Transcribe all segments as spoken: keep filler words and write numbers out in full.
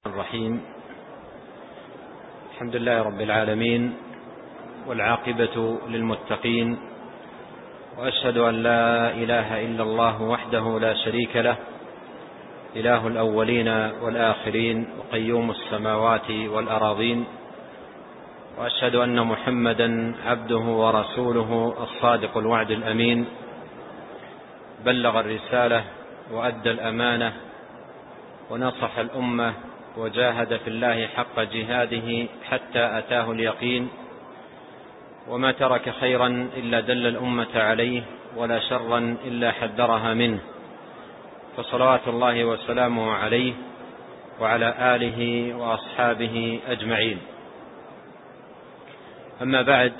الرحيم. الحمد لله رب العالمين، والعاقبة للمتقين، وأشهد أن لا إله إلا الله وحده لا شريك له، إله الأولين والآخرين، وقيوم السماوات والأراضين، وأشهد أن محمدا عبده ورسوله الصادق الوعد الأمين، بلغ الرسالة وأدى الأمانة ونصح الأمة وجاهد في الله حق جهاده حتى أتاه اليقين، وما ترك خيرا إلا دل الأمة عليه، ولا شرا إلا حذرها منه، فصلوات الله وسلامه عليه وعلى آله وأصحابه أجمعين. أما بعد،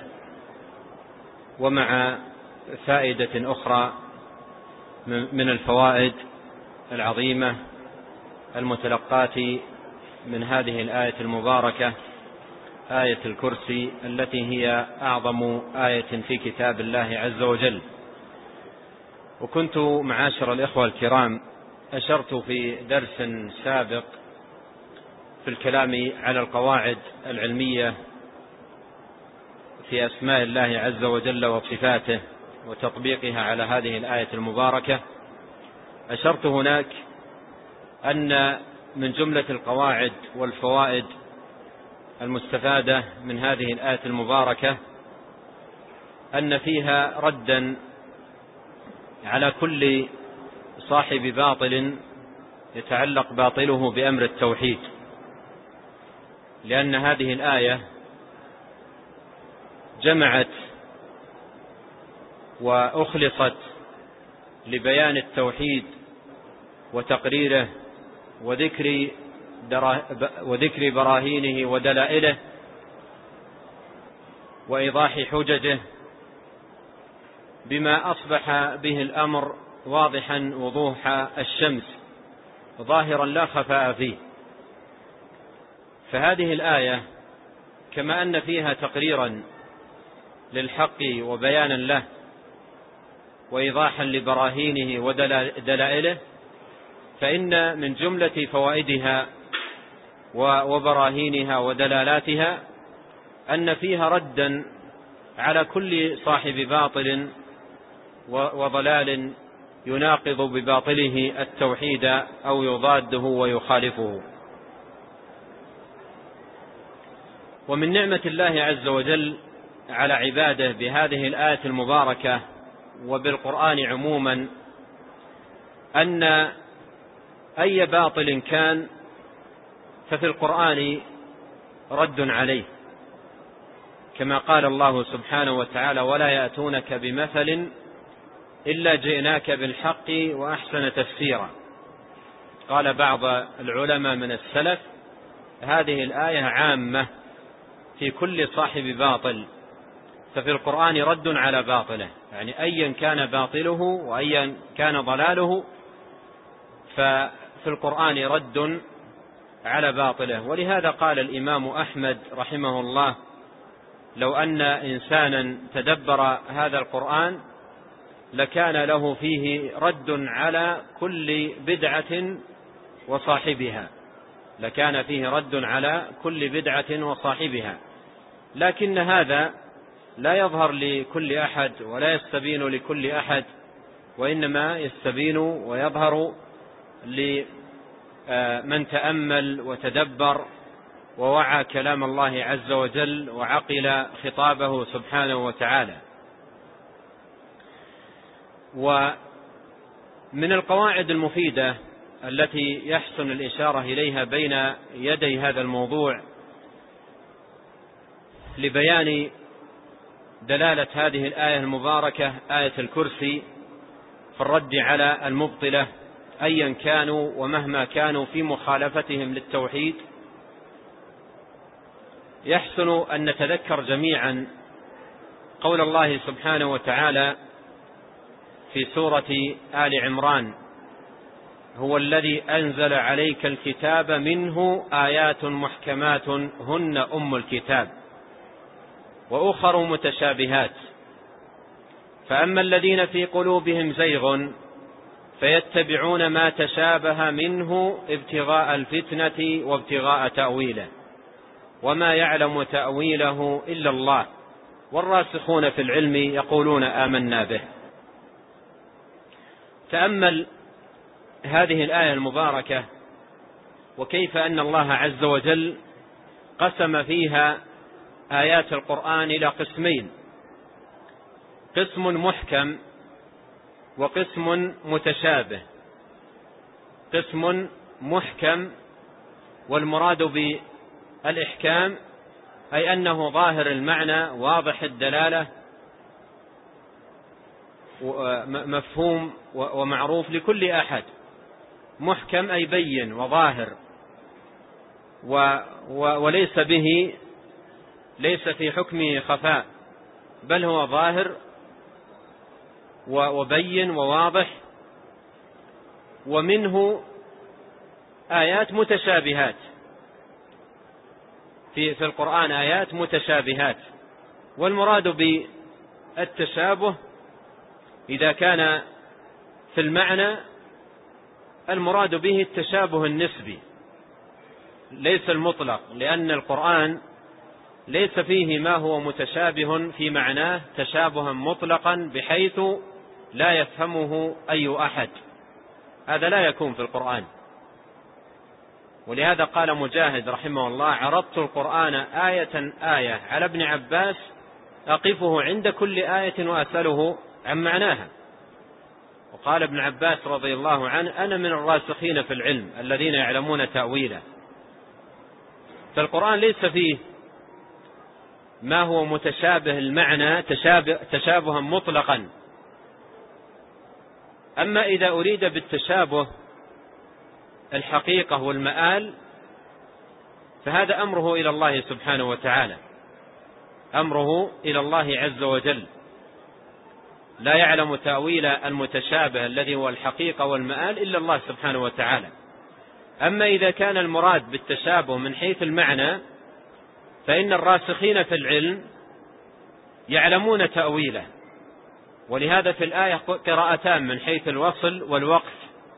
ومع فائدة أخرى من الفوائد العظيمة المتلقاة من هذه الآية المباركة، آية الكرسي، التي هي أعظم آية في كتاب الله عز وجل. وكنت معاشر الإخوة الكرام أشرت في درس سابق في الكلام على القواعد العلمية في أسماء الله عز وجل وصفاته وتطبيقها على هذه الآية المباركة. أشرت هناك أن من جملة القواعد والفوائد المستفادة من هذه الآية المباركة أن فيها ردا على كل صاحب باطل يتعلق باطله بأمر التوحيد، لأن هذه الآية جمعت وأخلصت لبيان التوحيد وتقريره وذكر وذكر براهينه ودلائله وإيضاح حججه، بما أصبح به الأمر واضحا وضوح الشمس ظاهرا لا خفاء فيه. فهذه الآية كما أن فيها تقريرا للحق وبيانا له وإيضاحا لبراهينه ودلائله، فإن من جملة فوائدها وبراهينها ودلالاتها أن فيها ردا على كل صاحب باطل وضلال يناقض بباطله التوحيد أو يضاده ويخالفه. ومن نعمة الله عز وجل على عباده بهذه الآية المباركة وبالقرآن عموما أن أي باطل كان ففي القرآن رد عليه، كما قال الله سبحانه وتعالى: ولا يأتونك بمثل إلا جئناك بالحق وأحسن تفسيرا. قال بعض العلماء من السلف: هذه الآية عامة في كل صاحب باطل، ففي القرآن رد على باطله، يعني أيا كان باطله وأيا كان ضلاله ففي القرآن رد على باطله. ولهذا قال الإمام أحمد رحمه الله: لو أن إنسانا تدبر هذا القرآن لكان له فيه رد على كل بدعة وصاحبها، لكان فيه رد على كل بدعة وصاحبها. لكن هذا لا يظهر لكل أحد ولا يستبين لكل أحد، وإنما يستبين ويظهر لمن تأمل وتدبر ووعى كلام الله عز وجل وعقل خطابه سبحانه وتعالى. ومن القواعد المفيدة التي يحسن الإشارة إليها بين يدي هذا الموضوع لبيان دلالة هذه الآية المباركة، آية الكرسي، في الرد على المبطلة أيا كانوا ومهما كانوا في مخالفتهم للتوحيد، يحسن أن نتذكر جميعا قول الله سبحانه وتعالى في سورة آل عمران: هو الذي أنزل عليك الكتاب منه آيات محكمات هن أم الكتاب وأخر متشابهات، فأما الذين في قلوبهم زيغ فيتبعون ما تشابه منه ابتغاء الفتنة وابتغاء تأويله وما يعلم تأويله إلا الله والراسخون في العلم يقولون آمنا به. تأمل هذه الآية المباركة وكيف أن الله عز وجل قسم فيها آيات القرآن إلى قسمين: قسم محكم وقسم متشابه. قسم محكم، والمراد بالإحكام أي أنه ظاهر المعنى واضح الدلالة مفهوم ومعروف لكل أحد. محكم أي بين وظاهر وليس به ليس في حكمه خفاء، بل هو ظاهر وبين وواضح. ومنه آيات متشابهات، في في القرآن آيات متشابهات. والمراد بالتشابه إذا كان في المعنى المراد به التشابه النسبي ليس المطلق، لأن القرآن ليس فيه ما هو متشابه في معناه تشابها مطلقا بحيث لا يفهمه أي أحد، هذا لا يكون في القرآن. ولهذا قال مجاهد رحمه الله: عرضت القرآن آية آية على ابن عباس أقفه عند كل آية وأسأله عن معناها. وقال ابن عباس رضي الله عنه: أنا من الراسخين في العلم الذين يعلمون تأويله. فالقرآن ليس فيه ما هو متشابه المعنى تشابه تشابها مطلقا. أما إذا أريد بالتشابه الحقيقة والمآل فهذا أمره إلى الله سبحانه وتعالى، أمره إلى الله عز وجل، لا يعلم تأويل المتشابه الذي هو الحقيقة والمآل إلا الله سبحانه وتعالى. أما إذا كان المراد بالتشابه من حيث المعنى فإن الراسخين في العلم يعلمون تأويله. ولهذا في الآية قراءتان من حيث الوصل والوقف: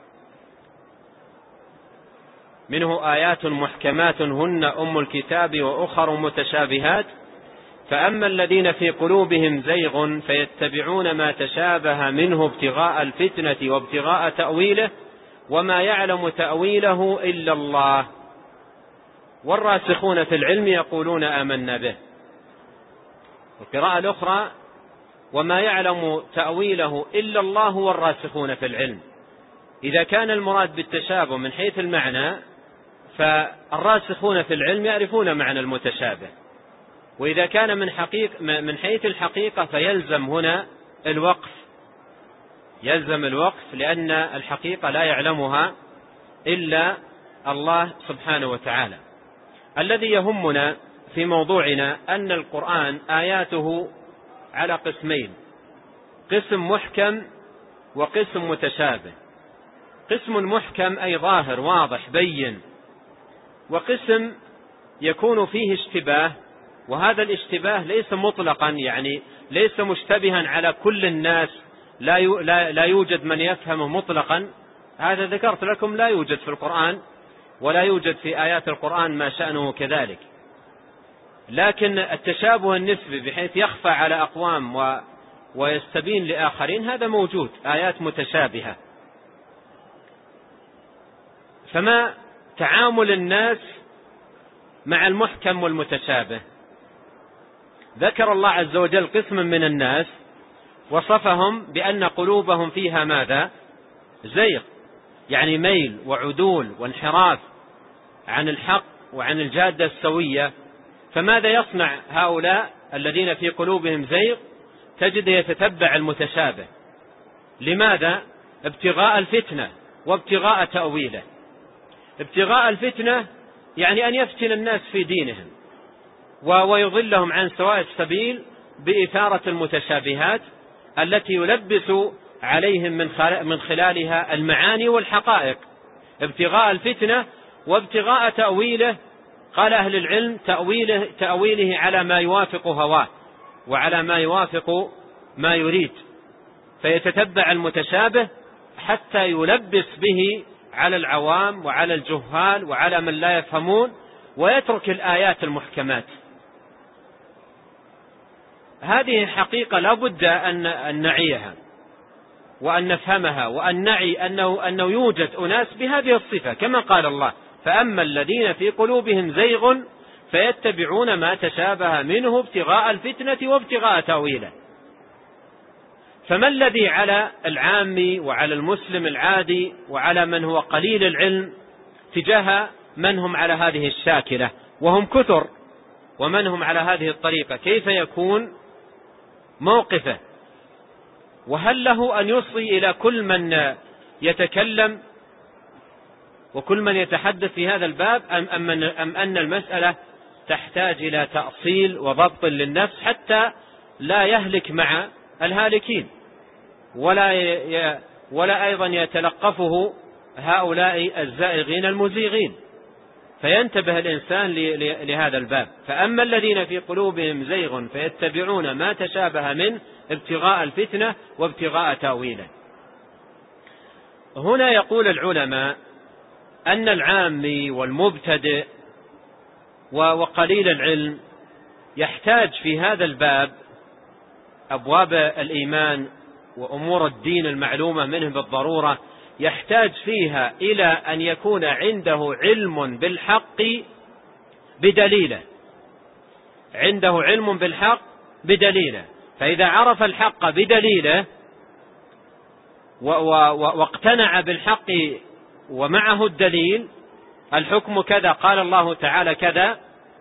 منه آيات محكمات هن أم الكتاب وأخر متشابهات فأما الذين في قلوبهم زيغ فيتبعون ما تشابه منه ابتغاء الفتنة وابتغاء تأويله وما يعلم تأويله إلا الله والراسخون في العلم يقولون آمنا به. القراءة الأخرى: وما يعلم تأويله إلا الله والراسخون في العلم. إذا كان المراد بالتشابه من حيث المعنى فالراسخون في العلم يعرفون معنى المتشابه، وإذا كان من حقيق من حيث الحقيقة فيلزم هنا الوقف، يلزم الوقف لأن الحقيقة لا يعلمها إلا الله سبحانه وتعالى. الذي يهمنا في موضوعنا أن القرآن آياته على قسمين: قسم محكم وقسم متشابه. قسم محكم أي ظاهر واضح بين، وقسم يكون فيه اشتباه، وهذا الاشتباه ليس مطلقا، يعني ليس مشتبها على كل الناس، لا يوجد من يفهمه مطلقا. هذا ذكرت لكم لا يوجد في القرآن ولا يوجد في آيات القرآن ما شأنه كذلك. لكن التشابه النسبي بحيث يخفى على أقوام و ويستبين لآخرين هذا موجود، آيات متشابهة. فما تعامل الناس مع المحكم والمتشابه؟ ذكر الله عز وجل قسما من الناس وصفهم بأن قلوبهم فيها ماذا؟ زيغ، يعني ميل وعدول وانحراف عن الحق وعن الجادة السوية. فماذا يصنع هؤلاء الذين في قلوبهم زيغ؟ تجد يتتبع المتشابه. لماذا؟ ابتغاء الفتنة وابتغاء تأويله. ابتغاء الفتنة يعني أن يفتن الناس في دينهم ويضلهم عن سواء السبيل بإثارة المتشابهات التي يلبس عليهم من خلالها المعاني والحقائق. ابتغاء الفتنة وابتغاء تأويله، قال أهل العلم تأويله, تأويله على ما يوافق هواه وعلى ما يوافق ما يريد. فيتتبع المتشابه حتى يلبس به على العوام وعلى الجهال وعلى من لا يفهمون، ويترك الآيات المحكمات. هذه حقيقة لا بد أن نعيها وأن نفهمها، وأن نعي أنه, أنه يوجد أناس بهذه الصفة، كما قال الله: فأما الذين في قلوبهم زيغ فيتبعون ما تشابه منه ابتغاء الفتنة وابتغاء تأويله. فما الذي على العام وعلى المسلم العادي وعلى من هو قليل العلم تجاه من هم على هذه الشاكلة وهم كثر، ومن هم على هذه الطريقة؟ كيف يكون موقفه؟ وهل له أن يصغي إلى كل من يتكلم وكل من يتحدث في هذا الباب، أم, أم, أم أن المسألة تحتاج إلى تأصيل وضبط للنفس حتى لا يهلك مع الهالكين، ولا ي... ولا أيضا يتلقفه هؤلاء الزائغين المزيغين، فينتبه الإنسان ل... لهذا الباب. فأما الذين في قلوبهم زيغ فيتبعون ما تشابه منه ابتغاء الفتنة وابتغاء تأويله. هنا يقول العلماء أن العامي والمبتدئ وقليل العلم يحتاج في هذا الباب، أبواب الإيمان وأمور الدين المعلومة منه بالضرورة، يحتاج فيها إلى أن يكون عنده علم بالحق بدليله، عنده علم بالحق بدليله. فإذا عرف الحق بدليله واقتنع بالحق ومعه الدليل، الحكم كذا، قال الله تعالى كذا،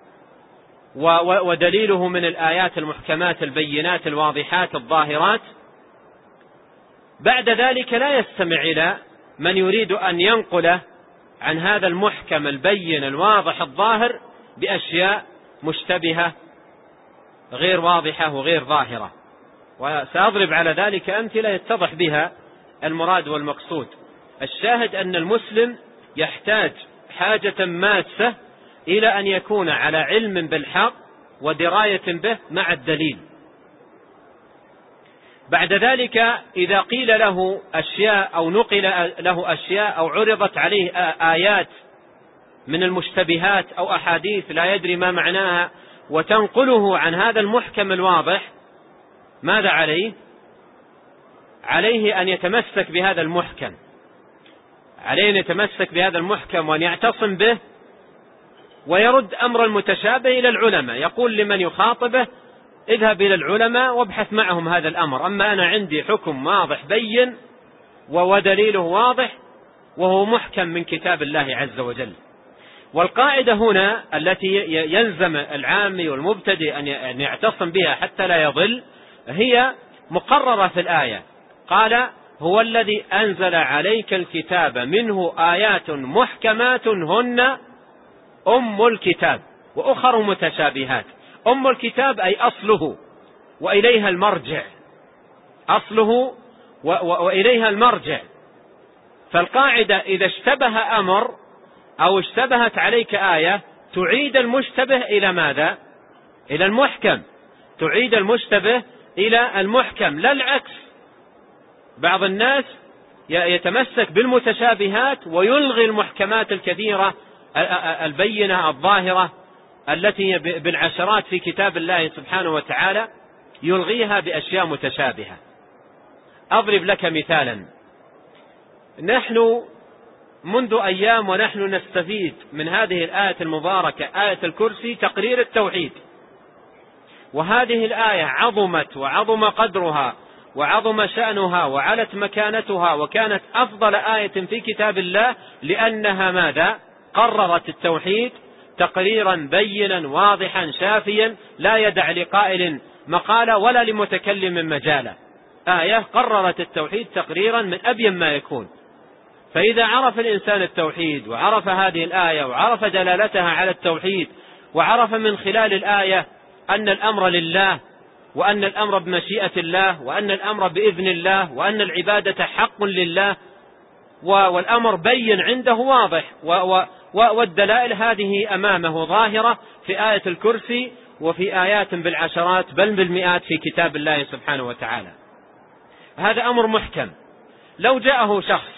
ودليله من الآيات المحكمات البينات الواضحات الظاهرات، بعد ذلك لا يستمع إلى من يريد أن ينقل عن هذا المحكم البين الواضح الظاهر بأشياء مشتبهة غير واضحة وغير ظاهرة. وسأضرب على ذلك أمثلة يتضح بها المراد والمقصود. الشاهد أن المسلم يحتاج حاجة ماسة إلى أن يكون على علم بالحق ودراية به مع الدليل. بعد ذلك إذا قيل له أشياء أو نقل له أشياء أو عرضت عليه آيات من المشتبهات أو أحاديث لا يدري ما معناها وتنقله عن هذا المحكم الواضح، ماذا عليه؟ عليه أن يتمسك بهذا المحكم، عليه أن يتمسك بهذا المحكم وأن يعتصم به، ويرد أمر المتشابه إلى العلماء. يقول لمن يخاطبه: اذهب إلى العلماء وابحث معهم هذا الأمر، أما أنا عندي حكم واضح بين ودليله واضح وهو محكم من كتاب الله عز وجل. والقاعدة هنا التي يلزم العامي والمبتدئ أن يعتصم بها حتى لا يضل هي مقررة في الآية. قال: هو الذي أنزل عليك الكتاب منه آيات محكمات هن أم الكتاب وأخر متشابهات. أم الكتاب أي أصله وإليها المرجع، أصله وإليها المرجع. فالقاعدة إذا اشتبه أمر أو اشتبهت عليك آية تعيد المشتبه إلى ماذا؟ إلى المحكم، تعيد المشتبه إلى المحكم، لا العكس. بعض الناس يتمسك بالمتشابهات ويلغي المحكمات الكثيرة البينة الظاهرة التي بالعشرات في كتاب الله سبحانه وتعالى، يلغيها بأشياء متشابهة. أضرب لك مثالا. نحن منذ أيام ونحن نستفيد من هذه الآية المباركة، آية الكرسي، تقرير التوحيد. وهذه الآية عظمت وعظم قدرها وعظم شأنها وعلت مكانتها وكانت أفضل آية في كتاب الله، لأنها ماذا؟ قررت التوحيد تقريرا بينا واضحا شافيا لا يدع لقائل مقالة ولا لمتكلم مجالا. آية قررت التوحيد تقريرا من أبين ما يكون. فإذا عرف الإنسان التوحيد وعرف هذه الآية وعرف دلالتها على التوحيد وعرف من خلال الآية أن الأمر لله وأن الأمر بمشيئة الله وأن الأمر بإذن الله وأن العبادة حق لله والأمر بين عنده واضح والدلائل هذه أمامه ظاهرة في آية الكرسي وفي آيات بالعشرات بل بالمئات في كتاب الله سبحانه وتعالى. هذا أمر محكم. لو جاءه شخص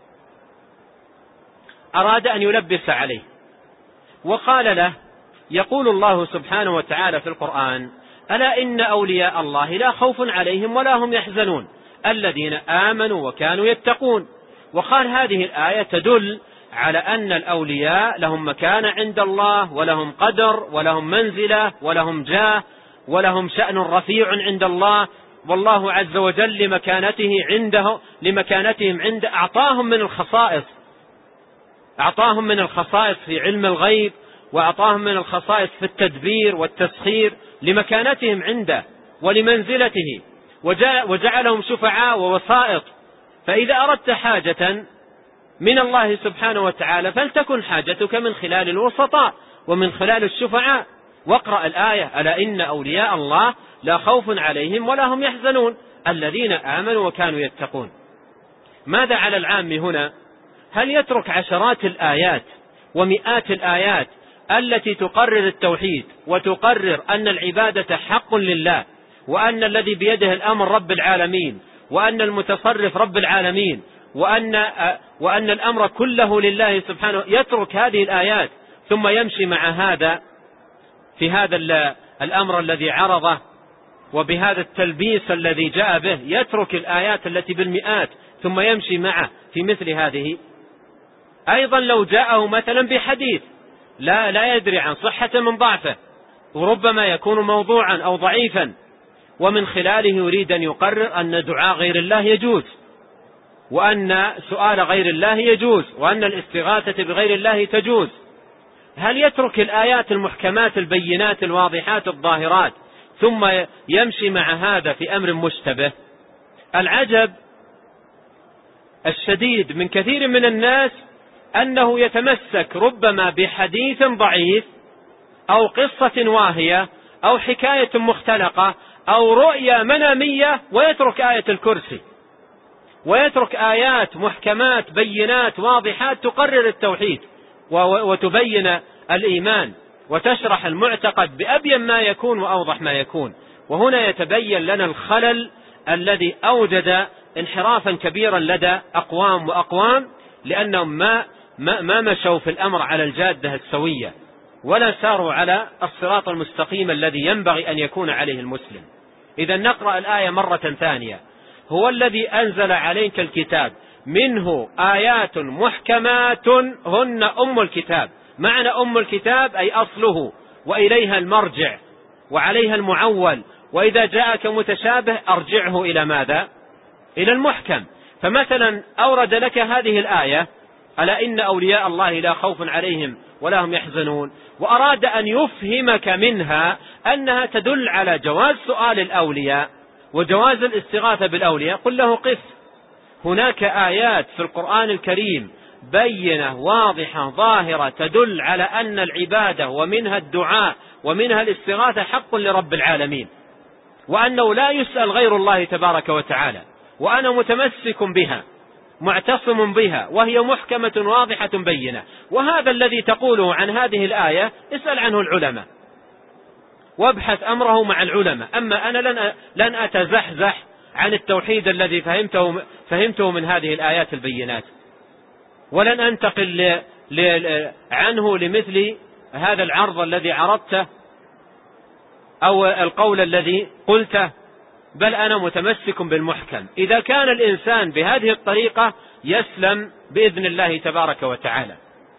أراد أن يلبس عليه وقال له: يقول الله سبحانه وتعالى في القرآن: ألا إن أولياء الله لا خوف عليهم ولا هم يحزنون الذين آمنوا وكانوا يتقون. وقال هذه الآية تدل على أن الأولياء لهم مكانة عند الله، ولهم قدر، ولهم منزلة، ولهم جاه، ولهم شأن رفيع عند الله، والله عز وجل لمكانته عنده لمكانتهم عند أعطاهم من الخصائص أعطاهم من الخصائص في علم الغيب، وأعطاهم من الخصائص في التدبير والتسخير لمكانتهم عنده ولمنزلته، وجعلهم شفعاء ووسائط. فإذا أردت حاجة من الله سبحانه وتعالى فلتكن حاجتك من خلال الوسطاء ومن خلال الشفعاء. واقرأ الآية: ألا إن أولياء الله لا خوف عليهم ولا هم يحزنون الذين آمنوا وكانوا يتقون. ماذا على العام هنا؟ هل يترك عشرات الآيات ومئات الآيات التي تقرر التوحيد وتقرر أن العبادة حق لله، وأن الذي بيده الأمر رب العالمين، وأن المتصرف رب العالمين، وأن, وأن الأمر كله لله سبحانه، يترك هذه الآيات ثم يمشي مع هذا في هذا الأمر الذي عرضه وبهذا التلبيس الذي جاء به؟ يترك الآيات التي بالمئات ثم يمشي معه في مثل هذه؟ أيضا لو جاءه مثلا بحديث لا, لا يدري عن صحة من ضعفه، وربما يكون موضوعا أو ضعيفا، ومن خلاله يريد أن يقرر أن دعاء غير الله يجوز، وأن سؤال غير الله يجوز، وأن الاستغاثة بغير الله تجوز، هل يترك الآيات المحكمات البينات الواضحات الظاهرات ثم يمشي مع هذا في أمر مشتبه؟ العجب الشديد من كثير من الناس أنه يتمسك ربما بحديث ضعيف أو قصة واهية أو حكاية مختلقة أو رؤية منامية، ويترك آية الكرسي، ويترك آيات محكمات بينات واضحات تقرر التوحيد وتبين الإيمان وتشرح المعتقد بأبين ما يكون وأوضح ما يكون. وهنا يتبين لنا الخلل الذي أوجد انحرافا كبيرا لدى أقوام وأقوام، لأنهم ما, ما, ما مشوا في الأمر على الجادة السوية، ولا ساروا على الصراط المستقيم الذي ينبغي أن يكون عليه المسلم. إذا نقرأ الآية مرة ثانية: هو الذي أنزل عليك الكتاب منه آيات محكمات هن أم الكتاب. معنى أم الكتاب أي أصله، وإليها المرجع وعليها المعول، وإذا جاءك متشابه أرجعه إلى ماذا؟ إلى المحكم. فمثلا أورد لك هذه الآية: ألا إن أولياء الله لا خوف عليهم ولا هم يحزنون، وأراد أن يفهمك منها أنها تدل على جواز سؤال الأولياء وجواز الاستغاثة بالأولياء. قل له قف، هناك آيات في القرآن الكريم بينة واضحة ظاهرة تدل على أن العبادة ومنها الدعاء ومنها الاستغاثة حق لرب العالمين، وأنه لا يسأل غير الله تبارك وتعالى، وأنا متمسك بها معتصم بها، وهي محكمة واضحة بينة. وهذا الذي تقوله عن هذه الآية اسأل عنه العلماء وابحث أمره مع العلماء. أما أنا لن, لن أتزحزح عن التوحيد الذي فهمته, فهمته من هذه الآيات البينات، ولن أنتقل ل... ل... عنه لمثل هذا العرض الذي عرضته أو القول الذي قلته، بل أنا متمسك بالمحكم. إذا كان الإنسان بهذه الطريقة يسلم بإذن الله تبارك وتعالى.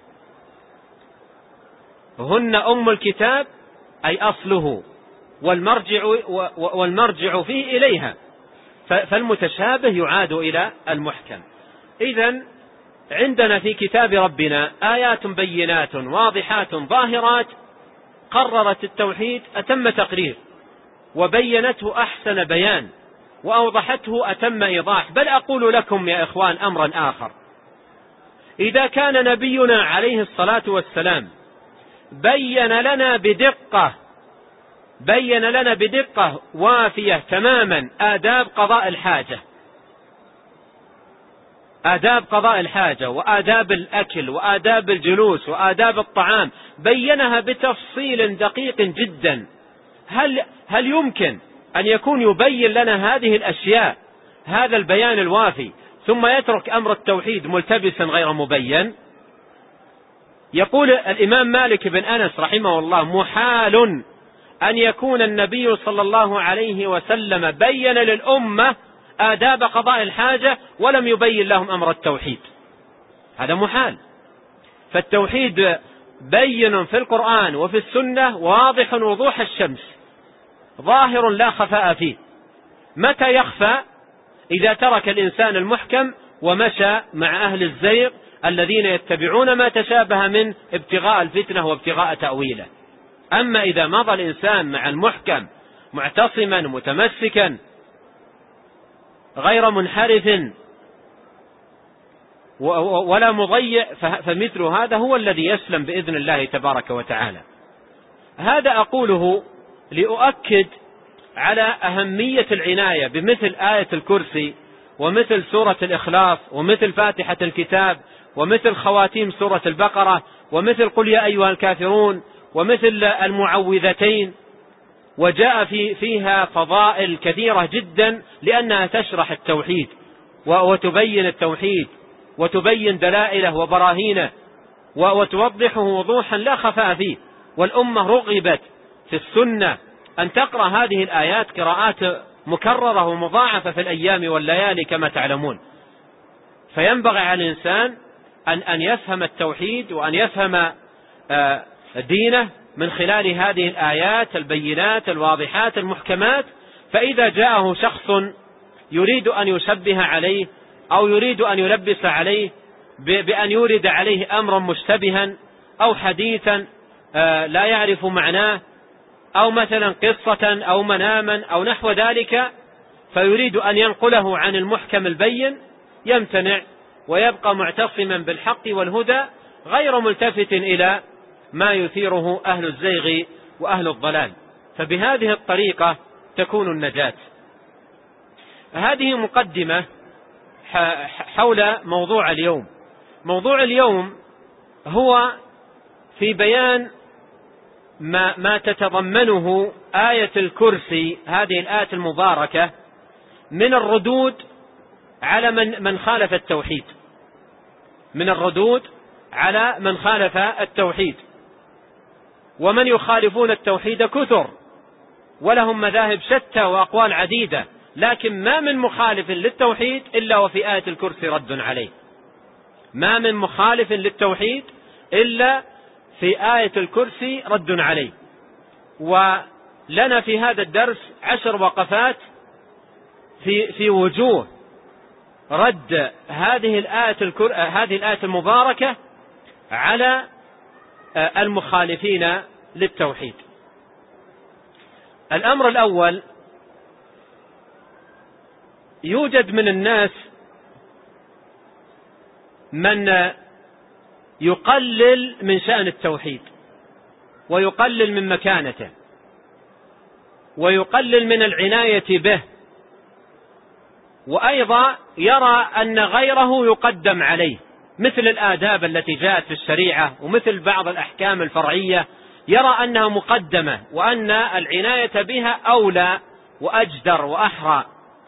هن أم الكتاب أي أصله، والمرجع, والمرجع فيه إليها، فالمتشابه يعاد إلى المحكم. إذن عندنا في كتاب ربنا آيات بينات واضحات ظاهرات قررت التوحيد أتم تقرير، وبينته أحسن بيان، وأوضحته أتم إيضاح. بل أقول لكم يا إخوان أمرا آخر: إذا كان نبينا عليه الصلاة والسلام بين لنا بدقة بين لنا بدقة وافية تماما آداب قضاء الحاجة آداب قضاء الحاجة وآداب الأكل وآداب الجلوس وآداب الطعام، بينها بتفصيل دقيق جدا، هل, هل يمكن أن يكون يبين لنا هذه الأشياء هذا البيان الوافي ثم يترك أمر التوحيد ملتبسا غير مبين. يقول الإمام مالك بن أنس رحمه الله: محال أن يكون النبي صلى الله عليه وسلم بين للأمة آداب قضاء الحاجة ولم يبين لهم أمر التوحيد، هذا محال. فالتوحيد بين في القرآن وفي السنة واضح وضوح الشمس، ظاهر لا خفاء فيه. متى يخفى؟ إذا ترك الإنسان المحكم ومشى مع أهل الزيغ الذين يتبعون ما تشابه من ابتغاء الفتنة وابتغاء تأويله. أما إذا مضى الإنسان مع المحكم معتصما متمسكا غير منحرف ولا مضيع، فمثل هذا هو الذي يسلم بإذن الله تبارك وتعالى. هذا أقوله لأؤكد على أهمية العناية بمثل آية الكرسي ومثل سورة الإخلاص ومثل فاتحة الكتاب ومثل خواتيم سورة البقرة ومثل قل يا أيها الكافرون ومثل المعوذتين. وجاء في فيها فضائل كثيرة جدا لأنها تشرح التوحيد وتبين التوحيد وتبين دلائله وبراهينه وتوضحه وضوحا لا خفاء فيه. والأمة رغبت في السنة أن تقرأ هذه الآيات قراءات مكررة ومضاعفة في الأيام والليالي كما تعلمون. فينبغي على الإنسان أن أن يفهم التوحيد وأن يفهم دينه من خلال هذه الآيات البينات الواضحات المحكمات. فإذا جاءه شخص يريد أن يشبه عليه أو يريد أن يلبس عليه بأن يورد عليه أمرا مشتبها أو حديثا لا يعرف معناه أو مثلا قصة أو مناما أو نحو ذلك، فيريد أن ينقله عن المحكم البين، يمتنع ويبقى معتصما بالحق والهدى غير ملتفت إلى ما يثيره أهل الزيغ وأهل الضلال. فبهذه الطريقة تكون النجاة. هذه مقدمة حول موضوع اليوم. موضوع اليوم هو في بيان ما, ما تتضمنه آية الكرسي، هذه الآية المباركة، من الردود على من, من خالف التوحيد، من الردود على من خالف التوحيد. ومن يخالفون التوحيد كثر ولهم مذاهب شتى وأقوال عديدة، لكن ما من مخالف للتوحيد إلا وفي آية الكرسي رد عليه. ما من مخالف للتوحيد إلا في آية الكرسي رد عليه. ولنا في هذا الدرس عشر وقفات في في وجوه رد هذه الآية الكر... هذه الآية المباركة على المخالفين للتوحيد. الأمر الأول: يوجد من الناس من يقلل من شأن التوحيد ويقلل من مكانته ويقلل من العناية به، وأيضا يرى أن غيره يقدم عليه، مثل الآداب التي جاءت في الشريعة ومثل بعض الأحكام الفرعية، يرى أنها مقدمة وأن العناية بها أولى وأجدر وأحرى.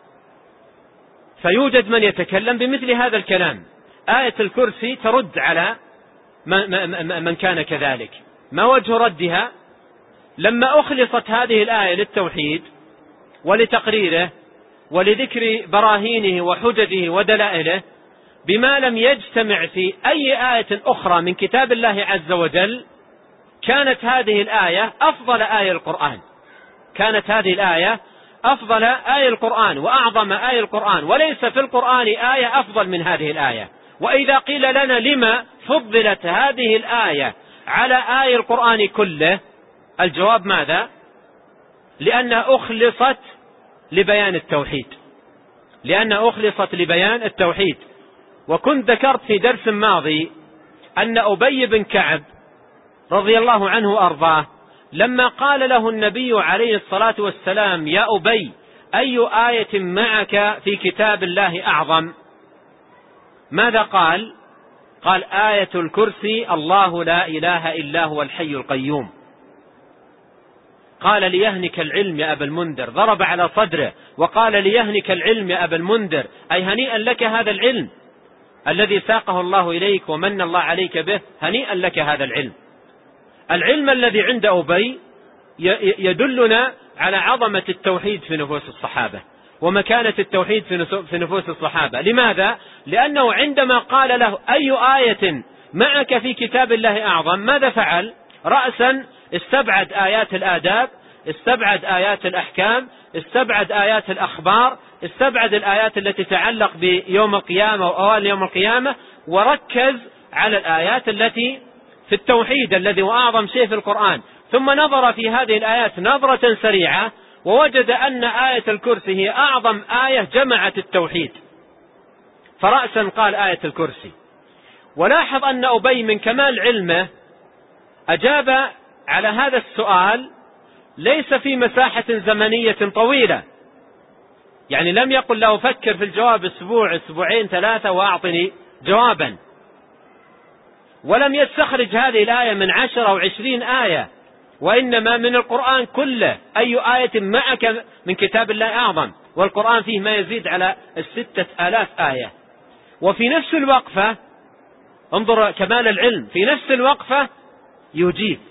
فيوجد من يتكلم بمثل هذا الكلام. آية الكرسي ترد على من كان كذلك. ما وجه ردها؟ لما أخلصت هذه الآية للتوحيد ولتقريره ولذكر براهينه وحججه ودلائله بما لم يجتمع في أي آية أخرى من كتاب الله عز وجل، كانت هذه الآية أفضل آية القرآن، كانت هذه الآية أفضل آية القرآن وأعظم آية القرآن، وليس في القرآن آية أفضل من هذه الآية. وإذا قيل لنا لما فضلت هذه الآية على آية القرآن كله، الجواب ماذا؟ لأنها أخلصت لبيان التوحيد، لأنها أخلصت لبيان التوحيد. وكنت ذكرت في درس ماضي أن أبي بن كعب رضي الله عنه وأرضاه لما قال له النبي عليه الصلاة والسلام: يا أبي، أي آية معك في كتاب الله أعظم؟ ماذا قال؟ قال: آية الكرسي، الله لا إله إلا هو الحي القيوم. قال ليهنك العلم يا أبا المنذر، ضرب على صدره وقال ليهنك العلم يا أبا المنذر، أي هنيئا لك هذا العلم الذي ساقه الله إليك ومن الله عليك به، هنيئا لك هذا العلم. العلم الذي عند أبي يدلنا على عظمة التوحيد في نفوس الصحابة ومكانة التوحيد في نفوس الصحابة. لماذا؟ لأنه عندما قال له أي آية معك في كتاب الله أعظم، ماذا فعل؟ رأسا استبعد آيات الآداب، استبعد آيات الأحكام، استبعد آيات الأخبار، استبعد الآيات التي تتعلق بيوم القيامة وأوائل يوم القيامة، وركز على الآيات التي في التوحيد الذي هو أعظم شيء في القرآن. ثم نظر في هذه الآيات نظرة سريعة ووجد أن آية الكرسي هي أعظم آية جمعت التوحيد، فرأسا قال آية الكرسي. ولاحظ أن أبي من كمال علمه أجاب على هذا السؤال ليس في مساحة زمنية طويلة، يعني لم يقل له فكر في الجواب أسبوع أسبوعين ثلاثة وأعطني جوابا، ولم يستخرج هذه الآية من عشر أو عشرين آية، وإنما من القرآن كله. أي آية معك من كتاب الله أعظم، والقرآن فيه ما يزيد على الستة آلاف آية. وفي نفس الوقفة انظر كمال العلم، في نفس الوقفة يجيب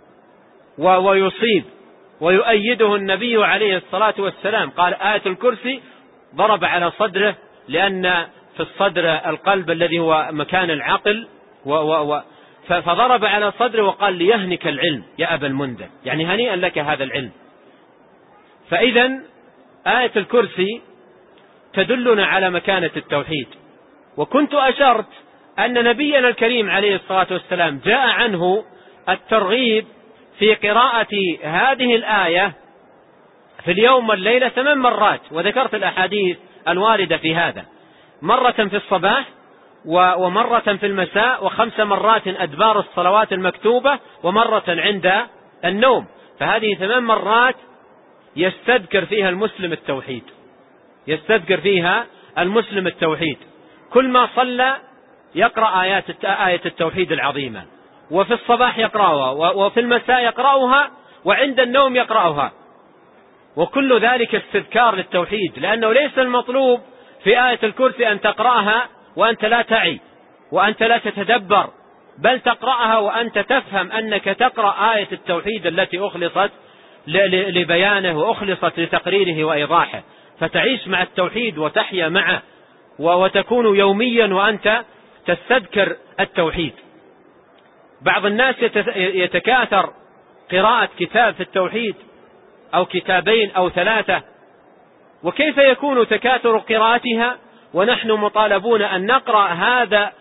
ويصيب ويؤيده النبي عليه الصلاة والسلام. قال آية الكرسي ضرب على صدره، لأن في الصدر القلب الذي هو مكان العقل، و و و فضرب على صدره وقال ليهنك العلم يا أبا المنذر، يعني هنيئا لك هذا العلم. فإذا آية الكرسي تدلنا على مكانة التوحيد. وكنت أشرت أن نبينا الكريم عليه الصلاة والسلام جاء عنه الترغيب في قراءة هذه الآية في اليوم والليلة ثمان مرات، وذكرت الأحاديث الواردة في هذا، مرة في الصباح ومرة في المساء وخمس مرات أدبار الصلوات المكتوبة ومرة عند النوم. فهذه ثمان مرات يستذكر فيها المسلم التوحيد، يستذكر فيها المسلم التوحيد. كل ما صلى يقرأ آيات آية التوحيد العظيمة، وفي الصباح يقرأها وفي المساء يقرأها وعند النوم يقرأها، وكل ذلك استذكار للتوحيد، لأنه ليس المطلوب في آية الكرسي أن تقرأها وأنت لا تعي وأنت لا تتدبر، بل تقرأها وأنت تفهم أنك تقرأ آية التوحيد التي أخلصت لبيانه وأخلصت لتقريره وإيضاحه، فتعيش مع التوحيد وتحيا معه وتكون يوميا وأنت تستذكر التوحيد. بعض الناس يتكاثر قراءة كتاب في التوحيد أو كتابين أو ثلاثة، وكيف يكون تكاثر قراءتها ونحن مطالبون أن نقرأ هذا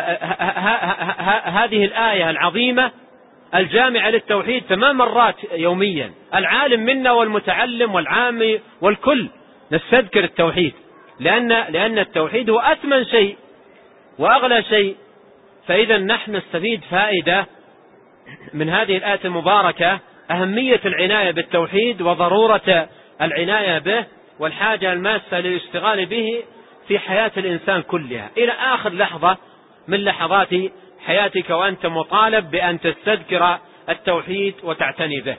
هذه الآية العظيمة الجامعة للتوحيد ثمان مرات يوميا؟ العالم منا والمتعلم والعامي والكل نستذكر التوحيد، لأن لأن التوحيد هو أثمن شيء وأغلى شيء. فإذا نحن نستفيد فائدة من هذه الآية المباركة، أهمية العناية بالتوحيد وضرورة العناية به والحاجة الماسة للاشتغال به في حياة الإنسان كلها إلى آخر لحظة من لحظات حياتك، وأنت مطالب بأن تستذكر التوحيد وتعتني به.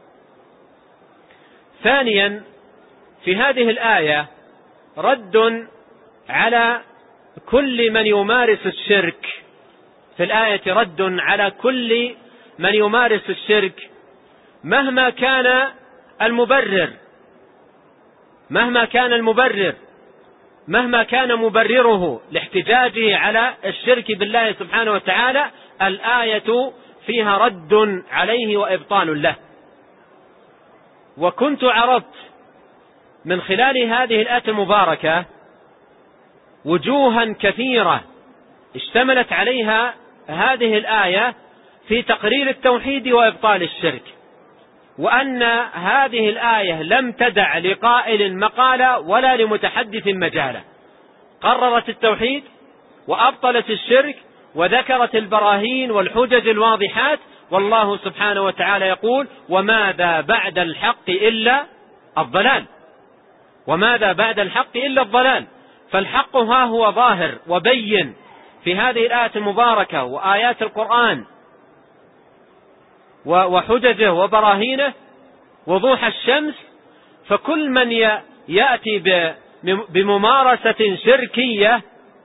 ثانيا، في هذه الآية رد على كل من يمارس الشرك. في الآية رد على كل من يمارس الشرك مهما كان المبرر، مهما كان المبرر مهما كان مبرره لاحتجاجه على الشرك بالله سبحانه وتعالى، الآية فيها رد عليه وإبطال له. وكنت عرضت من خلال هذه الآية المباركة وجوها كثيرة اشتملت عليها هذه الآية في تقرير التوحيد وإبطال الشرك، وأن هذه الآية لم تدع لقائل مقالة ولا لمتحدث مجالة، قررت التوحيد وأبطلت الشرك وذكرت البراهين والحجج الواضحات. والله سبحانه وتعالى يقول: وماذا بعد الحق إلا الضلال، وماذا بعد الحق إلا الضلال. فالحق ها هو ظاهر وبين في هذه الآية المباركة وآيات القرآن وحججه وبراهينه، وضوح الشمس، فكل من يأتي بممارسة شركية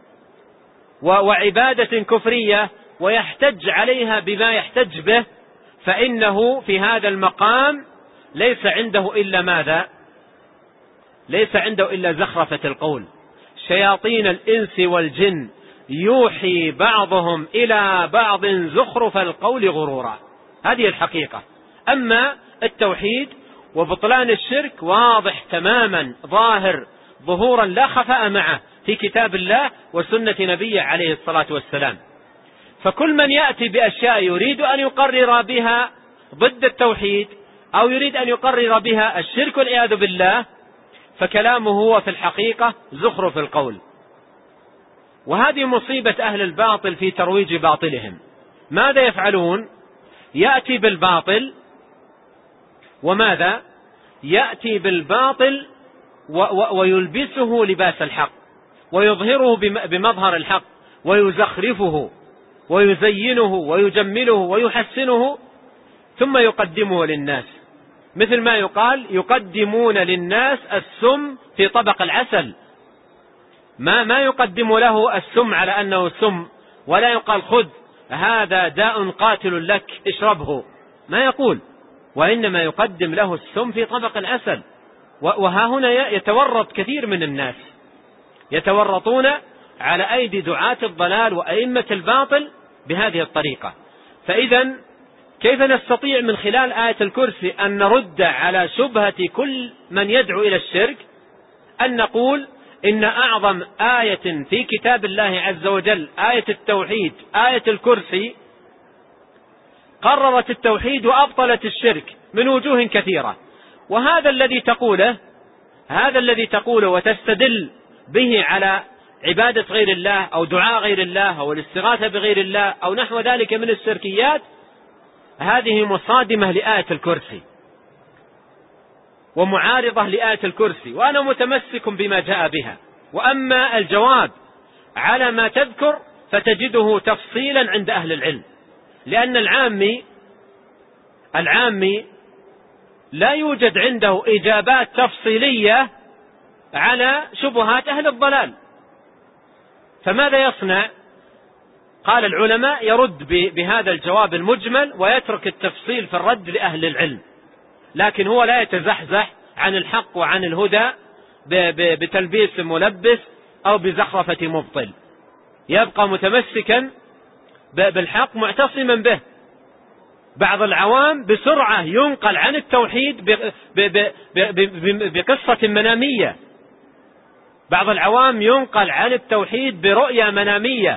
وعبادة كفرية ويحتج عليها بما يحتج به، فإنه في هذا المقام ليس عنده إلا ماذا؟ ليس عنده إلا زخرفة القول. شياطين الإنس والجن يوحي بعضهم إلى بعض زخرف القول غرورا، هذه الحقيقة. أما التوحيد وبطلان الشرك واضح تماما، ظاهر ظهورا لا خفاء معه في كتاب الله وسنة نبيه عليه الصلاة والسلام. فكل من يأتي بأشياء يريد أن يقرر بها ضد التوحيد أو يريد أن يقرر بها الشرك والعياذ بالله، فكلامه هو في الحقيقة زخرف القول. وهذه مصيبة أهل الباطل في ترويج باطلهم. ماذا يفعلون؟ يأتي بالباطل، وماذا؟ يأتي بالباطل ويلبسه لباس الحق ويظهره بمظهر الحق ويزخرفه ويزينه ويجمله ويحسنه، ثم يقدمه للناس، مثل ما يقال يقدمون للناس السم في طبق العسل. ما ما يقدم له السم على أنه سم، ولا يقال خذ هذا داء قاتل لك اشربه، ما يقول، وإنما يقدم له السم في طبق العسل. وها هنا يتورط كثير من الناس، يتورطون على أيدي دعاة الضلال وأئمة الباطل بهذه الطريقة. فإذا كيف نستطيع من خلال آية الكرسي أن نرد على شبهة كل من يدعو إلى الشرك؟ أن نقول إن أعظم آية في كتاب الله عز وجل آية التوحيد، آية الكرسي، قررت التوحيد وأبطلت الشرك من وجوه كثيرة. وهذا الذي تقوله هذا الذي تقوله وتستدل به على عبادة غير الله أو دعاء غير الله أو الاستغاثة بغير الله أو نحو ذلك من الشركيات، هذه مصادمة لآية الكرسي ومعارضة لآية الكرسي، وأنا متمسك بما جاء بها. وأما الجواب على ما تذكر فتجده تفصيلا عند أهل العلم، لأن العامي العامي لا يوجد عنده إجابات تفصيلية على شبهات أهل الضلال، فماذا يصنع؟ قال العلماء يرد بهذا الجواب المجمل ويترك التفصيل في الرد لأهل العلم، لكن هو لا يتزحزح عن الحق وعن الهدى بتلبيس ملبس أو بزخرفة مبطل، يبقى متمسكا بالحق معتصما به. بعض العوام بسرعة ينقل عن التوحيد بقصة منامية، بعض العوام ينقل عن التوحيد برؤية منامية.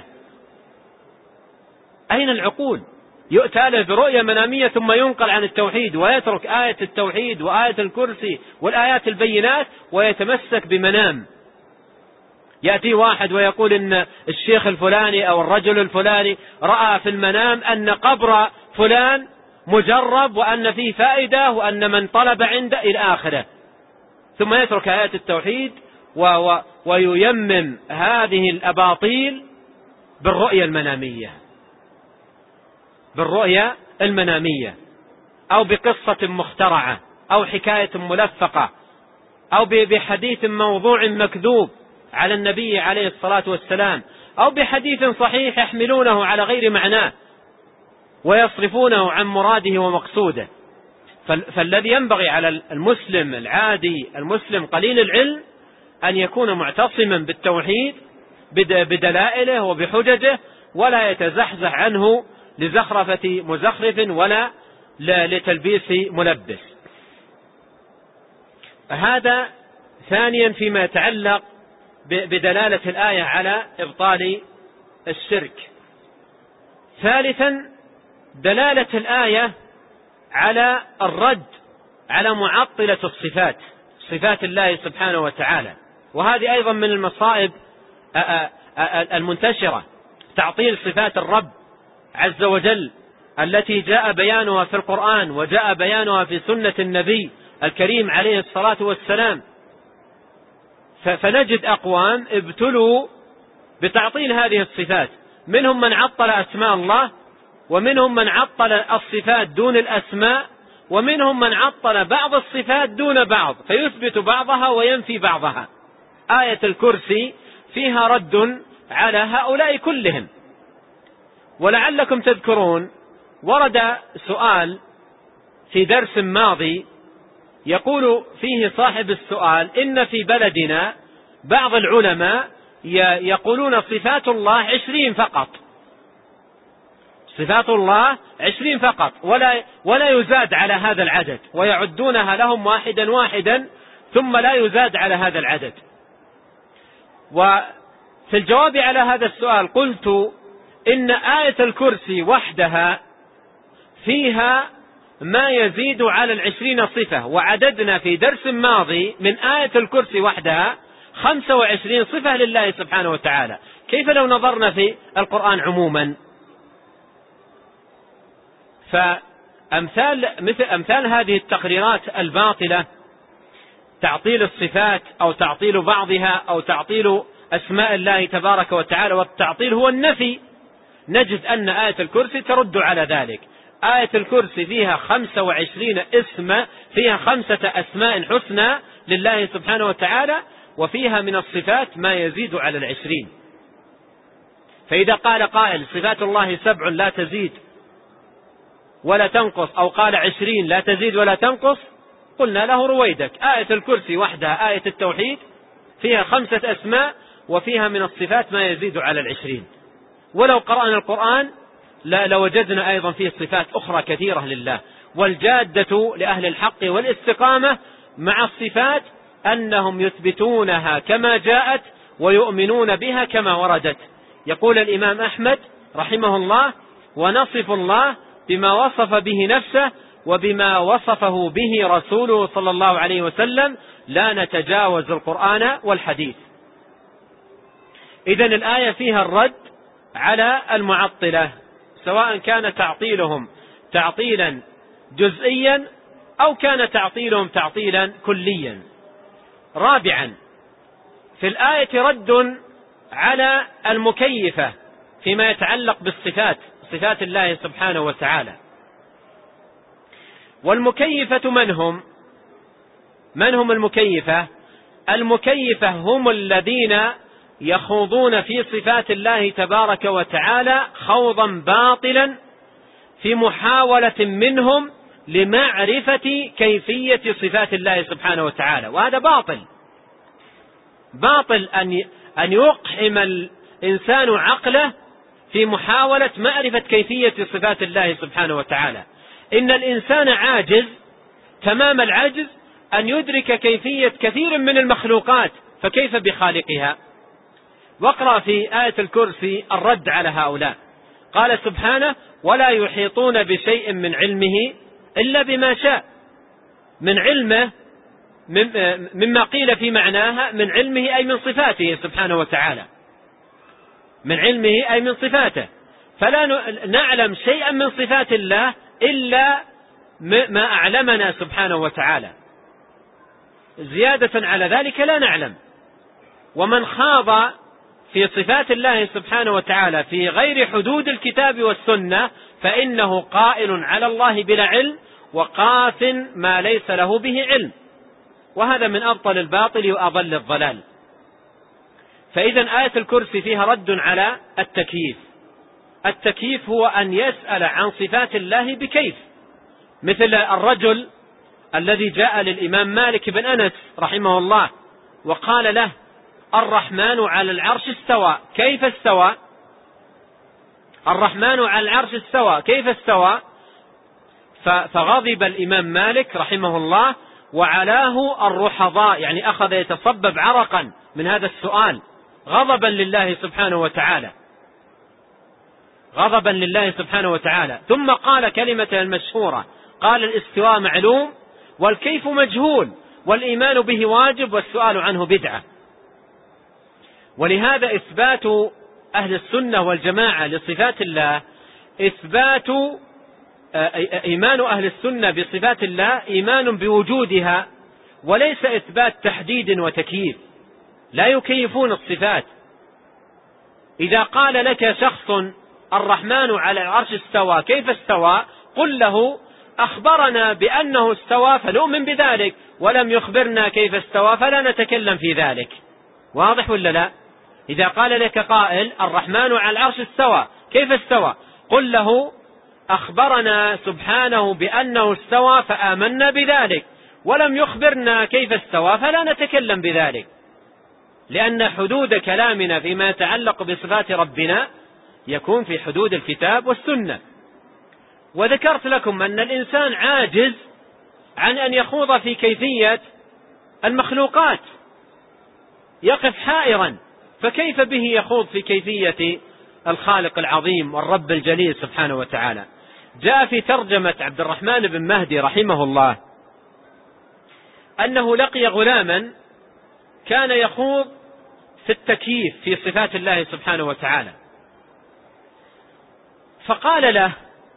أين العقول؟ يؤتى له برؤية منامية ثم ينقل عن التوحيد ويترك آية التوحيد وآية الكرسي والآيات البينات ويتمسك بمنام. يأتي واحد ويقول إن الشيخ الفلاني أو الرجل الفلاني رأى في المنام أن قبر فلان مجرب وأن فيه فائدة وأن من طلب عنده إلى آخره، ثم يترك آيات التوحيد و... وييمم هذه الأباطيل بالرؤية المنامية بالرؤية المنامية أو بقصة مخترعة أو حكاية ملفقة أو بحديث موضوع مكذوب على النبي عليه الصلاة والسلام أو بحديث صحيح يحملونه على غير معناه ويصرفونه عن مراده ومقصوده. فالذي ينبغي على المسلم العادي المسلم قليل العلم أن يكون معتصما بالتوحيد بدلائله وبحججه، ولا يتزحزح عنه لزخرفة مزخرف ولا لتلبيس ملبس. هذا ثانيا فيما يتعلق بدلالة الآية على إبطال الشرك. ثالثا دلالة الآية على الرد على معطلة الصفات، صفات الله سبحانه وتعالى، وهذه أيضا من المصائب المنتشرة، تعطيل صفات الرب عز وجل التي جاء بيانها في القرآن وجاء بيانها في سنة النبي الكريم عليه الصلاة والسلام. فنجد أقوام ابتلوا بتعطيل هذه الصفات، منهم من عطل أسماء الله ومنهم من عطل الصفات دون الأسماء ومنهم من عطل بعض الصفات دون بعض فيثبت بعضها وينفي بعضها. آية الكرسي فيها رد على هؤلاء كلهم. ولعلكم تذكرون ورد سؤال في درس ماضي يقول فيه صاحب السؤال إن في بلدنا بعض العلماء يقولون صفات الله عشرين فقط، صفات الله عشرين فقط ولا, ولا يزاد على هذا العدد، ويعدونها لهم واحدا واحدا ثم لا يزاد على هذا العدد. وفي الجواب على هذا السؤال قلت إن آية الكرسي وحدها فيها ما يزيد على العشرين صفة، وعددنا في درس ماضي من آية الكرسي وحدها خمسة وعشرين صفة لله سبحانه وتعالى. كيف لو نظرنا في القرآن عموما؟ فأمثال مثل أمثال هذه التقريرات الباطلة، تعطيل الصفات أو تعطيل بعضها أو تعطيل أسماء الله تبارك وتعالى، والتعطيل هو النفي، نجد أن آية الكرسي ترد على ذلك. آية الكرسي فيها خمسة وعشرين اسم، فيها خمسة أسماء حسنى لله سبحانه وتعالى، وفيها من الصفات ما يزيد على العشرين. فإذا قال قائل صفات الله سبع لا تزيد ولا تنقص، أو قال عشرين لا تزيد ولا تنقص، قلنا له رويدك. آية الكرسي وحدها آية التوحيد فيها خمسة أسماء وفيها من الصفات ما يزيد على العشرين. ولو قرأنا القرآن لوجدنا أيضا فيه صفات أخرى كثيرة لله. والجادة لأهل الحق والاستقامة مع الصفات أنهم يثبتونها كما جاءت ويؤمنون بها كما وردت. يقول الإمام أحمد رحمه الله: ونصف الله بما وصف به نفسه وبما وصفه به رسوله صلى الله عليه وسلم، لا نتجاوز القرآن والحديث. إذن الآية فيها الرد على المعطلة، سواء كان تعطيلهم تعطيلا جزئيا أو كان تعطيلهم تعطيلا كليا. رابعا، في الآية رد على المكيفة فيما يتعلق بالصفات، صفات الله سبحانه وتعالى. والمكيفة من هم؟ من هم المكيفة؟ المكيفة هم الذين يخوضون في صفات الله تبارك وتعالى خوضا باطلا في محاولة منهم لمعرفة كيفية صفات الله سبحانه وتعالى، وهذا باطل. باطل أن أن يقحم الإنسان عقله في محاولة معرفة كيفية صفات الله سبحانه وتعالى. إن الإنسان عاجز تمام العجز أن يدرك كيفية كثير من المخلوقات، فكيف بخالقها؟ واقرأ في آية الكرسي الرد على هؤلاء. قال سبحانه: ولا يحيطون بشيء من علمه إلا بما شاء. من علمه مما قيل في معناها من علمه أي من صفاته سبحانه وتعالى، من علمه أي من صفاته، فلا نعلم شيئا من صفات الله إلا ما أعلمنا سبحانه وتعالى. زيادة على ذلك لا نعلم. ومن خاض في صفات الله سبحانه وتعالى في غير حدود الكتاب والسنة فإنه قائل على الله بلا علم وقاف ما ليس له به علم، وهذا من أبطل الباطل وأضل الضلال. فإذا آية الكرسي فيها رد على التكييف. التكييف هو أن يسأل عن صفات الله بكيف، مثل الرجل الذي جاء للإمام مالك بن أنس رحمه الله وقال له: الرحمن على العرش استوى، كيف استوى؟ الرحمن على العرش استوى، كيف استوى؟ فغضب الإمام مالك رحمه الله وعلاه الرحضاء، يعني أخذ يتصبب عرقا من هذا السؤال غضبا لله سبحانه وتعالى، غضبا لله سبحانه وتعالى. ثم قال كلمة المشهورة، قال: الاستواء معلوم والكيف مجهول والإيمان به واجب والسؤال عنه بدعة. ولهذا إثبات أهل السنة والجماعة لصفات الله إثبات إيمان أهل السنة بصفات الله إيمان بوجودها، وليس إثبات تحديد وتكييف. لا يكيفون الصفات. إذا قال لك شخص: الرحمن على العرش استوى، كيف استوى؟ قل له: أخبرنا بأنه استوى فنؤمن بذلك، ولم يخبرنا كيف استوى فلا نتكلم في ذلك. واضح ولا لا؟ إذا قال لك قائل الرحمن على العرش استوى، كيف استوى؟ قل له أخبرنا سبحانه بأنه استوى فآمنا بذلك، ولم يخبرنا كيف استوى فلا نتكلم بذلك، لأن حدود كلامنا فيما يتعلق بصفات ربنا يكون في حدود الكتاب والسنة. وذكرت لكم أن الإنسان عاجز عن أن يخوض في كيفية المخلوقات، يقف حائرا، فكيف به يخوض في كيفية الخالق العظيم والرب الجليل سبحانه وتعالى؟ جاء في ترجمة عبد الرحمن بن مهدي رحمه الله أنه لقي غلاما كان يخوض في التكييف في صفات الله سبحانه وتعالى، فقال له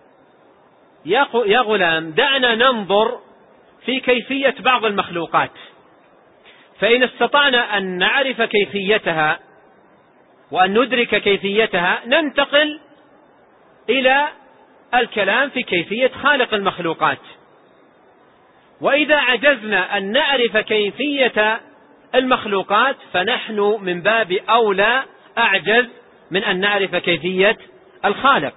يا غلام دعنا ننظر في كيفية بعض المخلوقات، فإن استطعنا أن نعرف كيفيتها وأن ندرك كيفيتها ننتقل إلى الكلام في كيفية خالق المخلوقات، وإذا عجزنا أن نعرف كيفية المخلوقات فنحن من باب أولى أعجز من أن نعرف كيفية الخالق.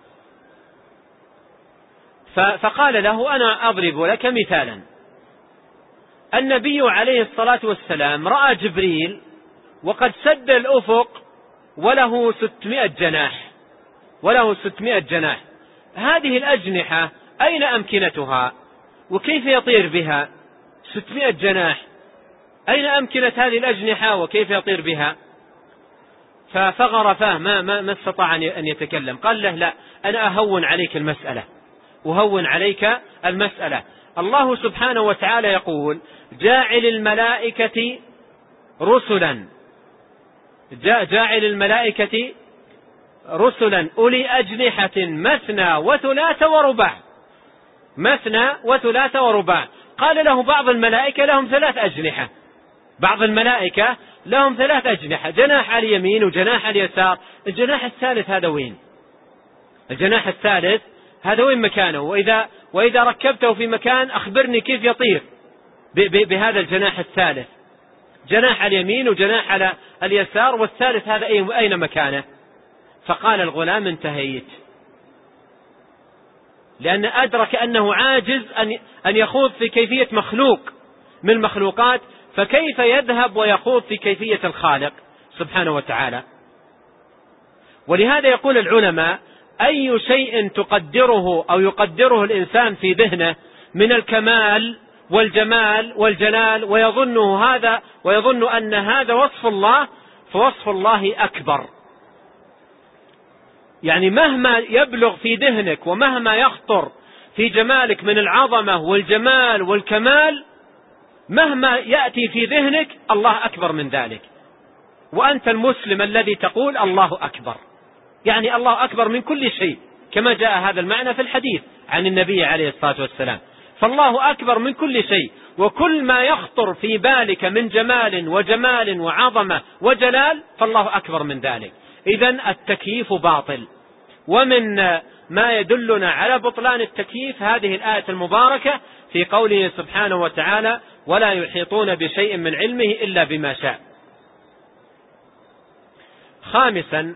فقال له أنا أضرب لك مثالا. النبي عليه الصلاة والسلام رأى جبريل وقد سد الأفق وله ستمائة جناح، وله ستمائة جناح. هذه الأجنحة أين أمكنتها وكيف يطير بها؟ ستمائة جناح، أين أمكنة هذه الأجنحة وكيف يطير بها؟ ففغر فاه ما, ما, ما استطاع أن يتكلم. قال له لا، أنا أهون عليك المسألة، أهون عليك المسألة. الله سبحانه وتعالى يقول جاعل الملائكة رسلا، جاعل الملائكة رسلا أولي أجنحة مثنى وثلاث ورباع، مثنى وثلاث ورباع. قال له بعض الملائكة لهم ثلاث أجنحة، بعض الملائكة لهم ثلاث أجنحة، جناح على اليمين وجناح على اليسار. الجناح الثالث هذا وين؟ الجناح الثالث هذا وين مكانه؟ وإذا, وإذا ركبته في مكان أخبرني كيف يطير بهذا الجناح الثالث، جناح على اليمين وجناح على اليسار، والثالث هذا أين مكانه؟ فقال الغلام انتهيت، لأن أدرك أنه عاجز أن يخوض في كيفية مخلوق من المخلوقات، فكيف يذهب ويخوض في كيفية الخالق سبحانه وتعالى؟ ولهذا يقول العلماء أي شيء تقدره أو يقدره الإنسان في ذهنه من الكمال والجمال والجلال ويظنه هذا ويظن أن هذا وصف الله، فوصف الله أكبر. يعني مهما يبلغ في ذهنك ومهما يخطر في جمالك من العظمة والجمال والكمال، مهما يأتي في ذهنك الله أكبر من ذلك. وأنت المسلم الذي تقول الله أكبر، يعني الله أكبر من كل شيء، كما جاء هذا المعنى في الحديث عن النبي عليه الصلاة والسلام. فالله أكبر من كل شيء، وكل ما يخطر في بالك من جمال وجمال وعظمة وجلال فالله أكبر من ذلك. إذن التكييف باطل. ومن ما يدلنا على بطلان التكييف هذه الآية المباركة في قوله سبحانه وتعالى ولا يحيطون بشيء من علمه إلا بما شاء. خامسا،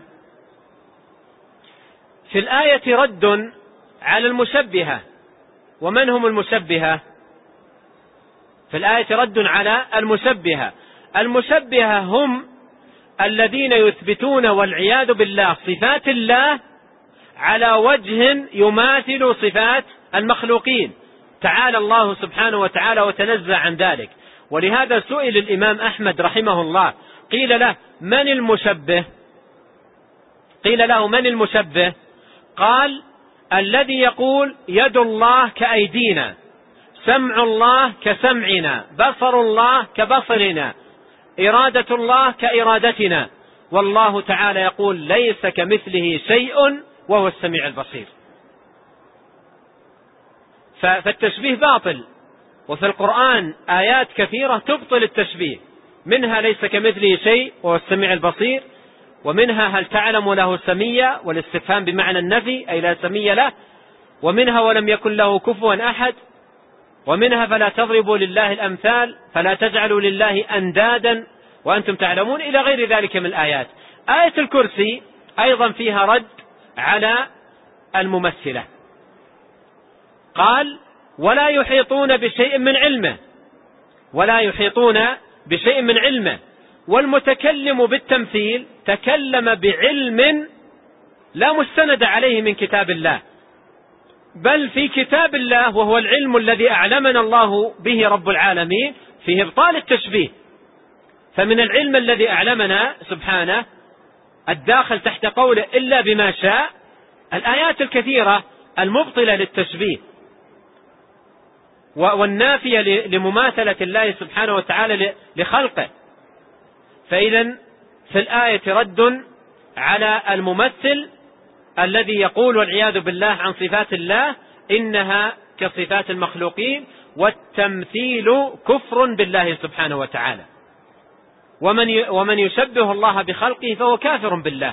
في الآية رد على المشبهة. ومن هم المشبهة؟ في الآية رد على المشبهة. المشبهة هم الذين يثبتون والعياذ بالله صفات الله على وجه يماثل صفات المخلوقين، تعالى الله سبحانه وتعالى وتنزه عن ذلك. ولهذا سئل الإمام أحمد رحمه الله قيل له من المشبه؟ قيل له من المشبه؟ قال الذي يقول يد الله كأيدينا، سمع الله كسمعنا، بصر الله كبصرنا، إرادة الله كإرادتنا، والله تعالى يقول ليس كمثله شيء وهو السميع البصير. فالتشبيه باطل، وفي القرآن آيات كثيرة تبطل التشبيه، منها ليس كمثله شيء وهو السميع البصير، ومنها هل تعلم له سميا، والاستفهام بمعنى النفي أي لا سمي له، ومنها ولم يكن له كفوا أحد، ومنها فلا تضربوا لله الأمثال، فلا تجعلوا لله أندادا وأنتم تعلمون، إلى غير ذلك من الآيات. آية الكرسي أيضا فيها رد على الممثلة. قال ولا يحيطون بشيء من علمه، ولا يحيطون بشيء من علمه. والمتكلم بالتمثيل تكلم بعلم لا مستند عليه من كتاب الله، بل في كتاب الله، وهو العلم الذي أعلمنا الله به رب العالمين، فيه إبطال التشبيه. فمن العلم الذي أعلمنا سبحانه الداخل تحت قوله إلا بما شاء الآيات الكثيرة المبطلة للتشبيه والنافية لمماثلة الله سبحانه وتعالى لخلقه. فإذا في الآية رد على الممثل الذي يقول والعياذ بالله عن صفات الله إنها كصفات المخلوقين، والتمثيل كفر بالله سبحانه وتعالى. ومن ومن يشبه الله بخلقه فهو كافر بالله.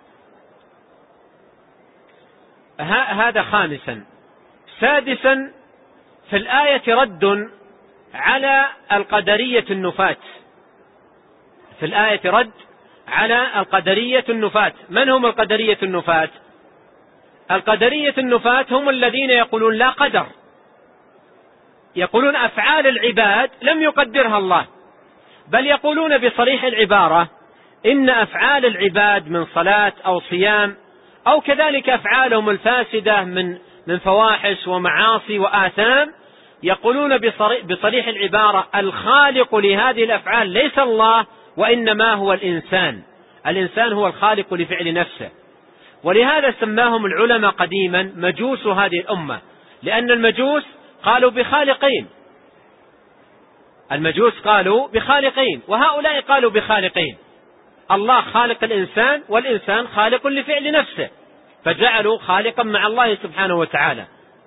هذا خامسا. سادسا في الآية رد على القدرية النفاة. في الآية رد على القدرية النفاة. من هم القدرية النفاة؟ القدرية النفاة هم الذين يقولون لا قدر، يقولون أفعال العباد لم يقدرها الله، بل يقولون بصريح العبارة إن أفعال العباد من صلاة أو صيام أو كذلك أفعالهم الفاسدة من من فواحش ومعاصي وآثام، يقولون بصريح العبارة الخالق لهذه الأفعال ليس الله، وإنما هو الإنسان. الإنسان هو الخالق لفعل نفسه. ولهذا سماهم العلماء قديما مجوس هذه الأمة، لأن المجوس قالوا بخالقين. المجوس قالوا بخالقين، وهؤلاء قالوا بخالقين. الله خالق الإنسان، والإنسان خالق لفعل نفسه، فجعلوا خالقا مع الله سبحانه وتعالى.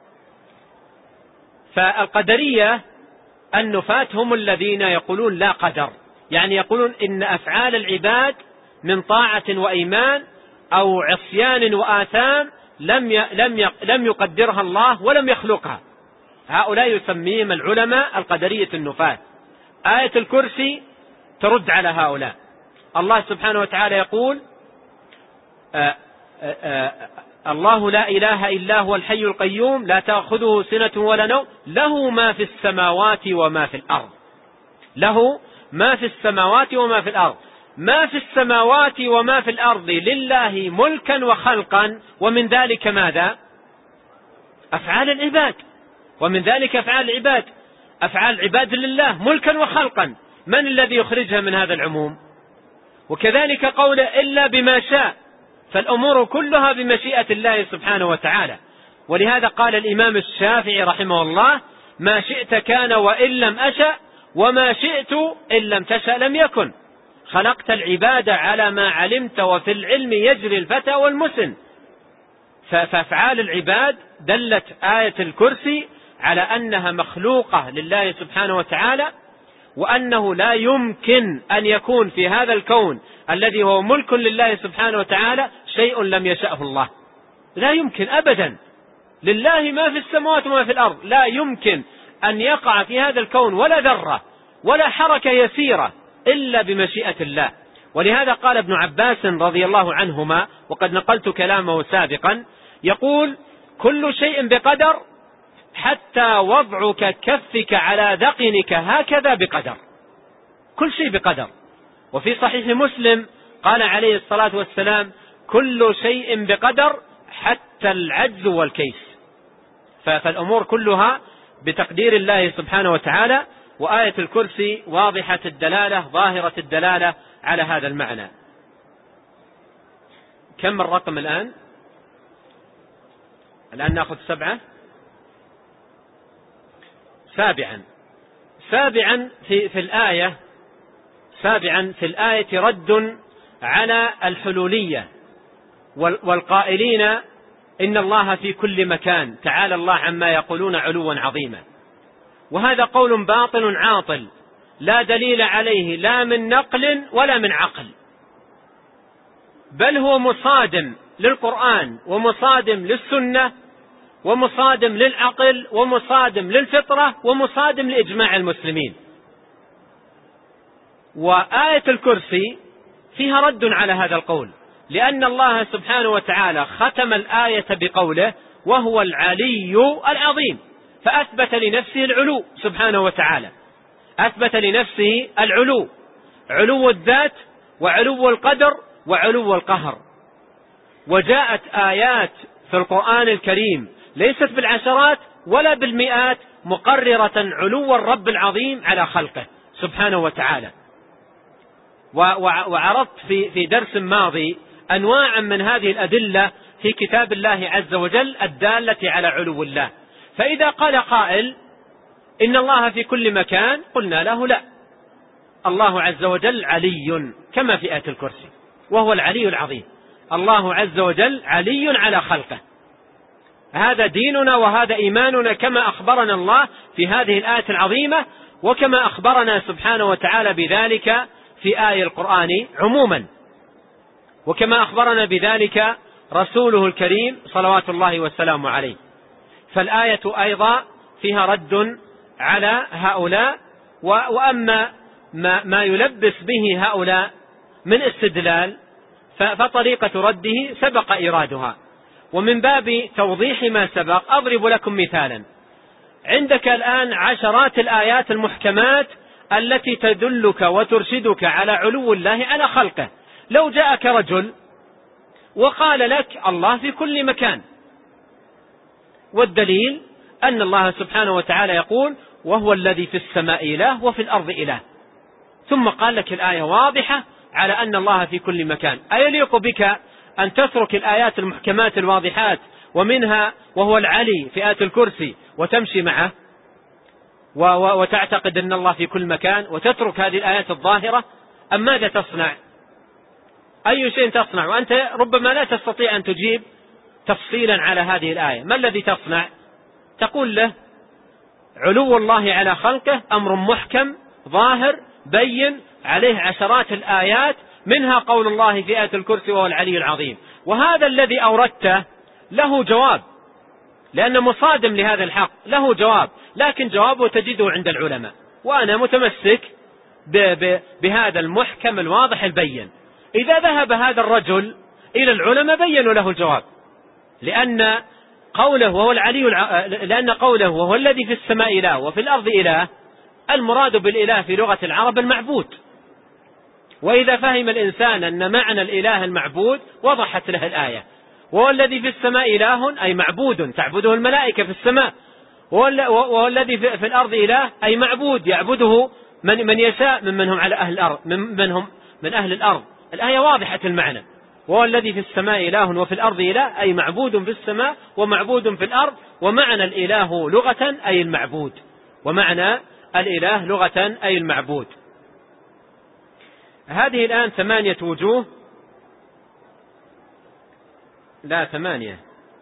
فالقدرية النفاة هم الذين يقولون لا قدر، يعني يقولون إن أفعال العباد من طاعة وإيمان أو عصيان وآثام لم لم لم يقدرها الله ولم يخلقها. هؤلاء يسميهم العلماء القدرية النفاة. آية الكرسي ترد على هؤلاء. الله سبحانه وتعالى يقول آآ آآ الله لا إله إلا هو الحي القيوم لا تأخذه سنة ولا نوم له ما في السماوات وما في الأرض. له ما في السماوات وما في الأرض. ما في السماوات وما في الأرض لله ملكا وخلقا، ومن ذلك ماذا؟ أفعال العباد. ومن ذلك أفعال العباد. أفعال العباد لله ملكا وخلقا، من الذي يخرجها من هذا العموم؟ وكذلك قوله إلا بما شاء، فالأمور كلها بمشيئة الله سبحانه وتعالى. ولهذا قال الإمام الشافعي رحمه الله ما شئت كان وإن لم أشأ، وما شئت إن لم تشأ لم يكن. خلقت العباد على ما علمت، وفي العلم يجري الفتى والمسن. فأفعال العباد دلت آية الكرسي على أنها مخلوقة لله سبحانه وتعالى، وأنه لا يمكن أن يكون في هذا الكون الذي هو ملك لله سبحانه وتعالى شيء لم يشأه الله. لا يمكن أبدا. لله ما في السماوات وما في الأرض. لا يمكن أن يقع في هذا الكون ولا ذرة ولا حركة يسيرة إلا بمشيئة الله. ولهذا قال ابن عباس رضي الله عنهما، وقد نقلت كلامه سابقا، يقول كل شيء بقدر حتى وضعك كفك على ذقنك هكذا بقدر. كل شيء بقدر. وفي صحيح مسلم قال عليه الصلاة والسلام كل شيء بقدر حتى العجز والكيس. فالأمور كلها بتقدير الله سبحانه وتعالى. وآية الكرسي واضحة الدلالة ظاهرة الدلالة على هذا المعنى. كم الرقم الآن؟ الآن نأخذ سبعة. سابعا سابعا في, في الآية سابعا في الآية رد على الحلولية والقائلين إن الله في كل مكان تعالى الله عما يقولون علوا عظيما. وهذا قول باطل عاطل لا دليل عليه لا من نقل ولا من عقل، بل هو مصادم للقرآن ومصادم للسنة ومصادم للعقل ومصادم للفطرة ومصادم لإجماع المسلمين. وآية الكرسي فيها رد على هذا القول، لأن الله سبحانه وتعالى ختم الآية بقوله وهو العلي العظيم، فأثبت لنفسه العلو سبحانه وتعالى، أثبت لنفسه العلو، علو الذات وعلو القدر وعلو القهر. وجاءت آيات في القرآن الكريم ليست بالعشرات ولا بالمئات مقررة علو الرب العظيم على خلقه سبحانه وتعالى. وعرضت في في درس ماضي أنواعا من هذه الأدلة في كتاب الله عز وجل الدالة على علو الله. فإذا قال قائل إن الله في كل مكان، قلنا له لا، الله عز وجل علي كما في آية الكرسي، وهو العلي العظيم. الله عز وجل علي على خلقه، هذا ديننا وهذا إيماننا كما أخبرنا الله في هذه الآية العظيمة، وكما أخبرنا سبحانه وتعالى بذلك في آية القرآن عموما، وكما أخبرنا بذلك رسوله الكريم صلوات الله والسلام عليه. فالآية أيضا فيها رد على هؤلاء. وأما ما, ما يلبس به هؤلاء من استدلال فطريقة رده سبق إيرادها. ومن باب توضيح ما سبق أضرب لكم مثالا. عندك الآن عشرات الآيات المحكمات التي تدلك وترشدك على علو الله على خلقه. لو جاءك رجل وقال لك الله في كل مكان، والدليل أن الله سبحانه وتعالى يقول وهو الذي في السماء إله وفي الأرض إله، ثم قال لك الآية واضحة على أن الله في كل مكان، أيليق بك أن تترك الآيات المحكمات الواضحات ومنها وهو العلي في آية الكرسي وتمشي معه وتعتقد أن الله في كل مكان وتترك هذه الآيات الظاهرة؟ أم ماذا تصنع؟ أي شيء تصنع وأنت ربما لا تستطيع أن تجيب تفصيلا على هذه الآية؟ ما الذي تصنع؟ تقول له علو الله على خلقه أمر محكم ظاهر بين عليه عشرات الآيات، منها قول الله في آية الكرسي وهو العلي العظيم. وهذا الذي أوردته له جواب، لأن مصادم لهذا الحق له جواب، لكن جوابه تجده عند العلماء، وأنا متمسك بهذا المحكم الواضح البين. إذا ذهب هذا الرجل إلى العلماء بينوا له الجواب، لأن قوله وهو العلي الع... لأن قوله وهو الذي في السماء إله وفي الأرض إله، المراد بالإله في لغة العرب المعبود. وإذا فهم الإنسان أن معنى الإله المعبود وضحت له الآية. وهو الذي في السماء إله أي معبود تعبده الملائكة في السماء، وهو الذي في الأرض إله أي معبود يعبده من من يشاء من منهم على أهل الأرض من منهم من أهل الأرض. الآية واضحة المعنى. وهو الذي في السماء إله وفي الأرض إله أي معبود في السماء ومعبود في الأرض. ومعنى الإله لغة أي المعبود، ومعنى الإله لغة أي المعبود. هذه الآن ثمانية وجوه، لا ثمانية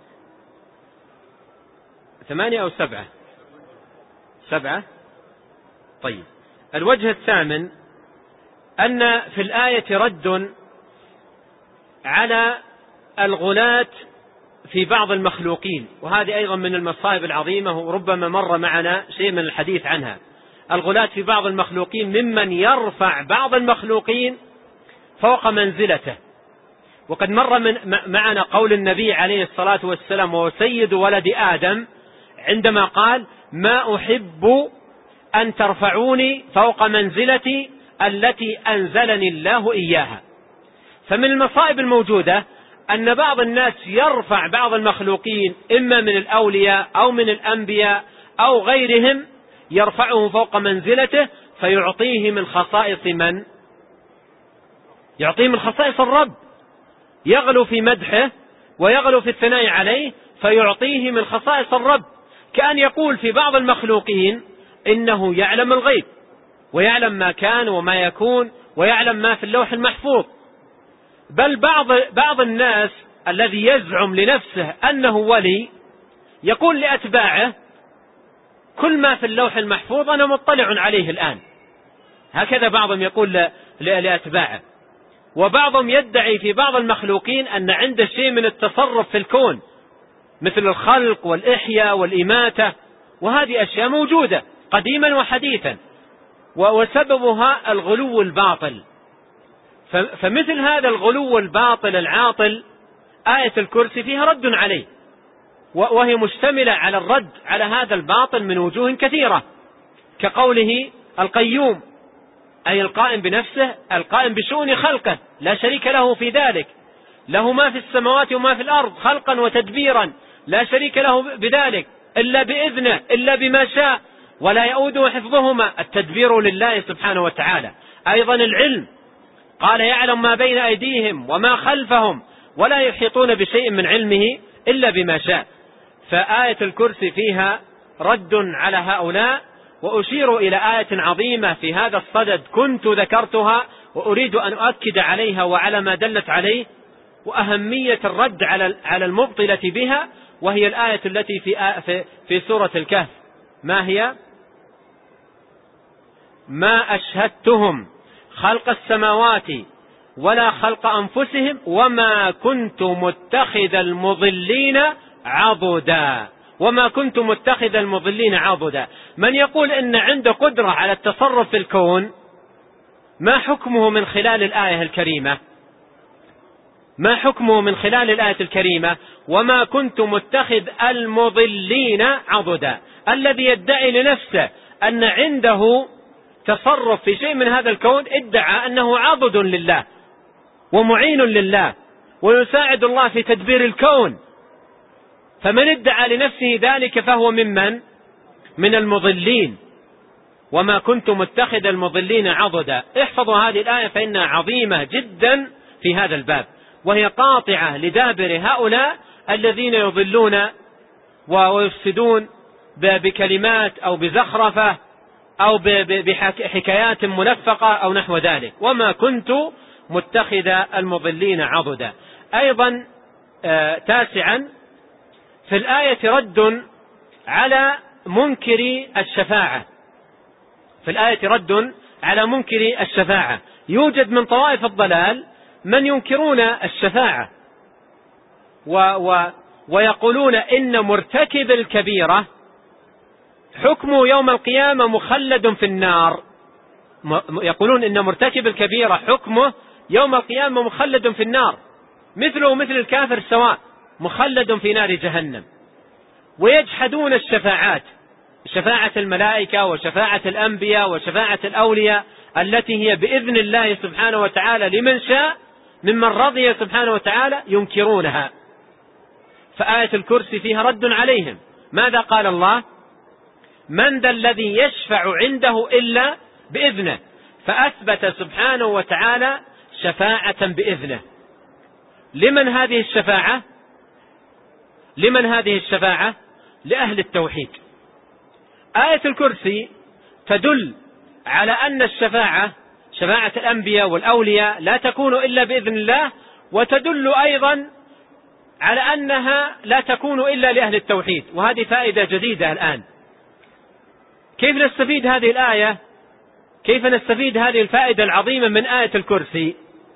ثمانية أو سبعة سبعة طيب. الوجه الثامن أن في الآية رد على الغلاة في بعض المخلوقين، وهذه أيضا من المصائب العظيمة وربما مر معنا شيء من الحديث عنها. الغلاة في بعض المخلوقين ممن يرفع بعض المخلوقين فوق منزلته. وقد مر من معنا قول النبي عليه الصلاة والسلام وهو سيد ولد آدم عندما قال ما أحب أن ترفعوني فوق منزلتي التي أنزلني الله إياها. فمن المصائب الموجودة أن بعض الناس يرفع بعض المخلوقين إما من الأولياء أو من الأنبياء أو غيرهم، يرفعه فوق منزلته فيعطيه من خصائص من؟ يعطيه من خصائص الرب، يغلو في مدحه ويغلو في الثناء عليه فيعطيه من خصائص الرب، كأن يقول في بعض المخلوقين إنه يعلم الغيب ويعلم ما كان وما يكون ويعلم ما في اللوح المحفوظ. بل بعض بعض الناس الذي يزعم لنفسه أنه ولي يقول لأتباعه كل ما في اللوح المحفوظ أنا مطلع عليه الآن. هكذا بعضهم يقول لأتباعه. وبعضهم يدعي في بعض المخلوقين أن عنده شيء من التصرف في الكون، مثل الخلق والإحياء والإماتة، وهذه أشياء موجودة قديما وحديثا، وسببها الغلو الباطل. فمثل هذا الغلو الباطل العاطل آية الكرسي فيها رد عليه، وهي مشتملة على الرد على هذا الباطل من وجوه كثيرة، كقوله القيوم، أي القائم بنفسه، القائم بشؤون خلقه، لا شريك له في ذلك، له ما في السماوات وما في الأرض خلقا وتدبيرا، لا شريك له بذلك إلا بإذنه إلا بما شاء، ولا يؤوده حفظهما، التدبير لله سبحانه وتعالى. أيضا العلم، قال يعلم ما بين أيديهم وما خلفهم ولا يحيطون بشيء من علمه إلا بما شاء. فآية الكرسي فيها رد على هؤلاء. وأشير إلى آية عظيمة في هذا الصدد كنت ذكرتها وأريد أن أؤكد عليها وعلى ما دلت عليه وأهمية الرد على المبطلة بها، وهي الآية التي في في سورة الكهف. ما هي؟ ما أشهدتهم خلق السماوات ولا خلق أنفسهم وما كنت متخذ المضلين عضدا. وما كنت متخذ المضلين عضدا. من يقول إن عنده قدرة على التصرف في الكون، ما حكمه من خلال الآية الكريمة؟ ما حكمه من خلال الآية الكريمة؟ وما كنت متخذ المضلين عضدا. الذي يدعي لنفسه أن عنده تصرف في شيء من هذا الكون ادعى أنه عضد لله ومعين لله ويساعد الله في تدبير الكون. فمن ادعى لنفسه ذلك فهو ممن من المضلين. وما كنت متخذ المضلين عضدا. احفظوا هذه الآية فإنها عظيمة جدا في هذا الباب، وهي قاطعة لدابر هؤلاء الذين يضلون ويفسدون بكلمات أو بزخرفة أو بحكايات منفقة أو نحو ذلك. وما كنت متخذ المضلين عضدا. أيضا آه تاسعا في الآية رد على منكر الشفاعة. في الآية رد على منكر الشفاعة. يوجد من طوائف الضلال من ينكرون الشفاعة و و ويقولون إن مرتكب الكبيرة حكمه يوم القيامة مخلد في النار. يقولون إن مرتكب الكبيرة حكمه يوم القيامة مخلد في النار، مثله مثل الكافر سواء، مخلد في نار جهنم. ويجحدون الشفاعات، شفاعة الملائكة وشفاعة الأنبياء وشفاعة الأولياء التي هي بإذن الله سبحانه وتعالى لمن شاء ممن رضي سبحانه وتعالى، ينكرونها. فآية الكرسي فيها رد عليهم. ماذا قال الله؟ من ذا الذي يشفع عنده إلا بإذنه، فأثبت سبحانه وتعالى شفاعة بإذنه. لمن هذه الشفاعة؟ لمن هذه الشفاعة؟ لأهل التوحيد. آية الكرسي تدل على أن الشفاعة، شفاعة الأنبياء والأولياء، لا تكون إلا بإذن الله، وتدل أيضا على أنها لا تكون إلا لأهل التوحيد. وهذه فائدة جديدة الآن. كيف نستفيد هذه الآية؟ كيف نستفيد هذه الفائدة العظيمة من آية الكرسي؟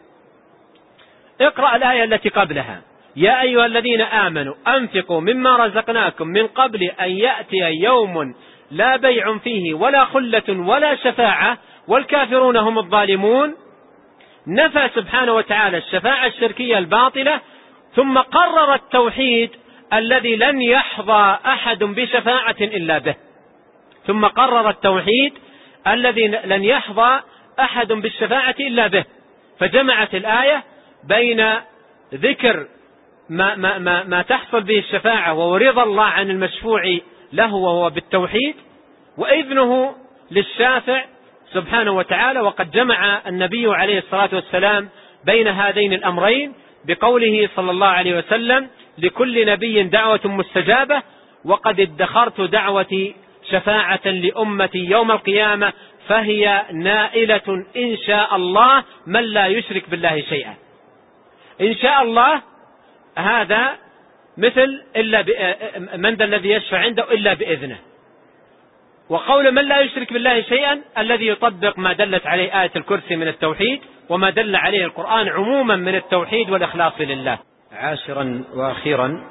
اقرأ الآية التي قبلها: يا أيها الذين آمنوا أنفقوا مما رزقناكم من قبل أن يأتي يوم لا بيع فيه ولا خلة ولا شفاعة والكافرون هم الظالمون. نفى سبحانه وتعالى الشفاعة الشركية الباطلة، ثم قرر التوحيد الذي لن يحظى أحد بشفاعة إلا به. ثم قرر التوحيد الذي لن يحظى أحد بالشفاعة إلا به. فجمعت الآية بين ذكر ما, ما, ما, ما تحصل به الشفاعة ورضا الله عن المشفوع له وهو بالتوحيد، وإذنه للشافع سبحانه وتعالى. وقد جمع النبي عليه الصلاة والسلام بين هذين الأمرين بقوله صلى الله عليه وسلم: لكل نبي دعوة مستجابة، وقد ادخرت دعوتي شفاعة لأمتي يوم القيامة فهي نائلة إن شاء الله من لا يشرك بالله شيئا. إن شاء الله هذا مثل إلا من ذا الذي يشفع عنده إلا بإذنه. وقول من لا يشرك بالله شيئا الذي يطبق ما دلت عليه آية الكرسي من التوحيد وما دل عليه القرآن عموما من التوحيد والإخلاص لله. عاشرا وأخيرا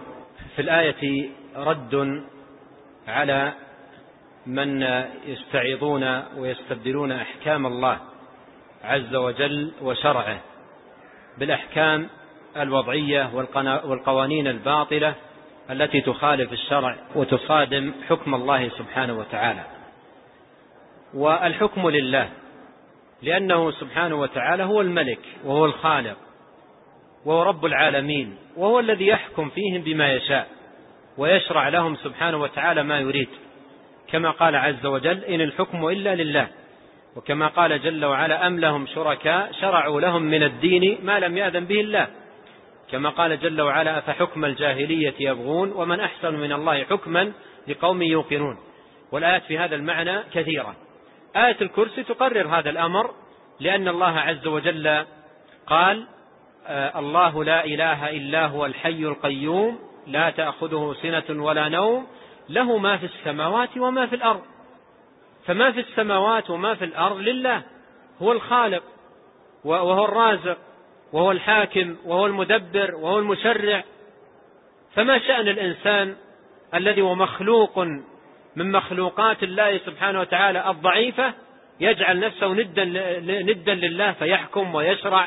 في الآية رد على من يستعيضون ويستبدلون أحكام الله عز وجل وشرعه بالأحكام الوضعية والقوانين الباطلة التي تخالف الشرع وتصادم حكم الله سبحانه وتعالى. والحكم لله، لأنه سبحانه وتعالى هو الملك وهو الخالق وهو رب العالمين، وهو الذي يحكم فيهم بما يشاء ويشرع لهم سبحانه وتعالى ما يريد، كما قال عز وجل: إن الحكم إلا لله. وكما قال جل وعلا: أم لهم شركاء شرعوا لهم من الدين ما لم يأذن به الله. كما قال جل وعلا: أفحكم الجاهلية يبغون ومن أحسن من الله حكما لقوم يوقنون. والآيات في هذا المعنى كثيرة. آية الكرسي تقرر هذا الأمر، لأن الله عز وجل قال: آه الله لا إله إلا هو الحي القيوم لا تأخذه سنة ولا نوم له ما في السماوات وما في الأرض. فما في السماوات وما في الأرض لله، هو الخالق وهو الرازق وهو الحاكم وهو المدبر وهو المشرع. فما شأن الإنسان الذي هو مخلوق من مخلوقات الله سبحانه وتعالى الضعيفة يجعل نفسه ندا ندا لله، فيحكم ويشرع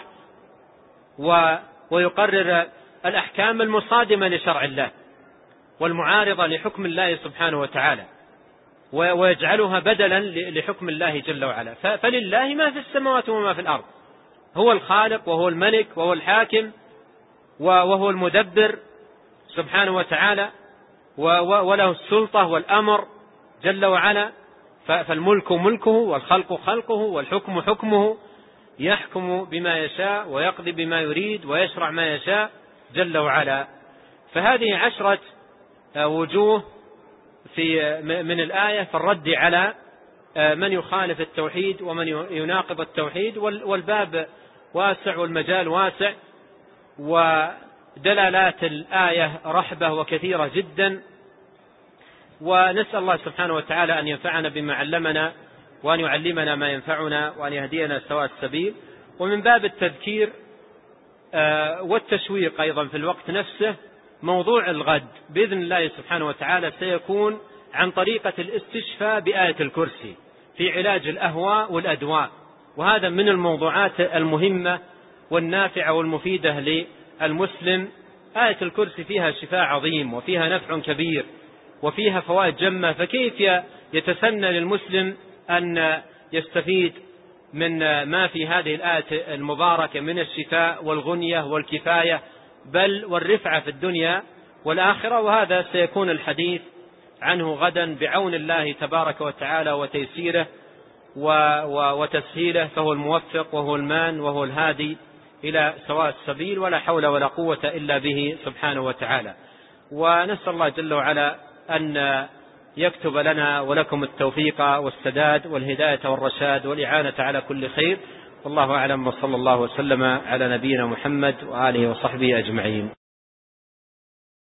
ويقرر الأحكام المصادمة لشرع الله والمعارضة لحكم الله سبحانه وتعالى، ويجعلها بدلا لحكم الله جل وعلا. فلله ما في السماوات وما في الأرض، هو الخالق وهو الملك وهو الحاكم وهو المدبر سبحانه وتعالى، وله السلطة والأمر جل وعلا. فالملك ملكه والخلق خلقه والحكم حكمه، يحكم بما يشاء ويقضي بما يريد ويشرع ما يشاء جل وعلا. فهذه عشرة وجوه في من الآية في الرد على من يخالف التوحيد ومن يناقض التوحيد، والباب واسع والمجال واسع، ودلالات الآية رحبة وكثيرة جدا. ونسأل الله سبحانه وتعالى أن ينفعنا بما علمنا وأن يعلمنا ما ينفعنا وأن يهدينا سواء السبيل. ومن باب التذكير والتشويق أيضا في الوقت نفسه، موضوع الغد بإذن الله سبحانه وتعالى سيكون عن طريقة الاستشفاء بآية الكرسي في علاج الأهواء والأدواء، وهذا من الموضوعات المهمة والنافعة والمفيدة للمسلم. آية الكرسي فيها شفاء عظيم وفيها نفع كبير وفيها فوائد جمة، فكيف يتسنى للمسلم أن يستفيد من ما في هذه الآية المباركة من الشفاء والغنية والكفاية بل والرفعة في الدنيا والآخرة. وهذا سيكون الحديث عنه غدا بعون الله تبارك وتعالى وتيسيره وتسهيله، فهو الموفق وهو المان وهو الهادي إلى سواء السبيل، ولا حول ولا قوة إلا به سبحانه وتعالى. ونسأل الله جل وعلا أن يكتب لنا ولكم التوفيق والسداد والهداية والرشاد والإعانة على كل خير. والله أعلم، وصلى الله وسلم على نبينا محمد وآله وصحبه أجمعين.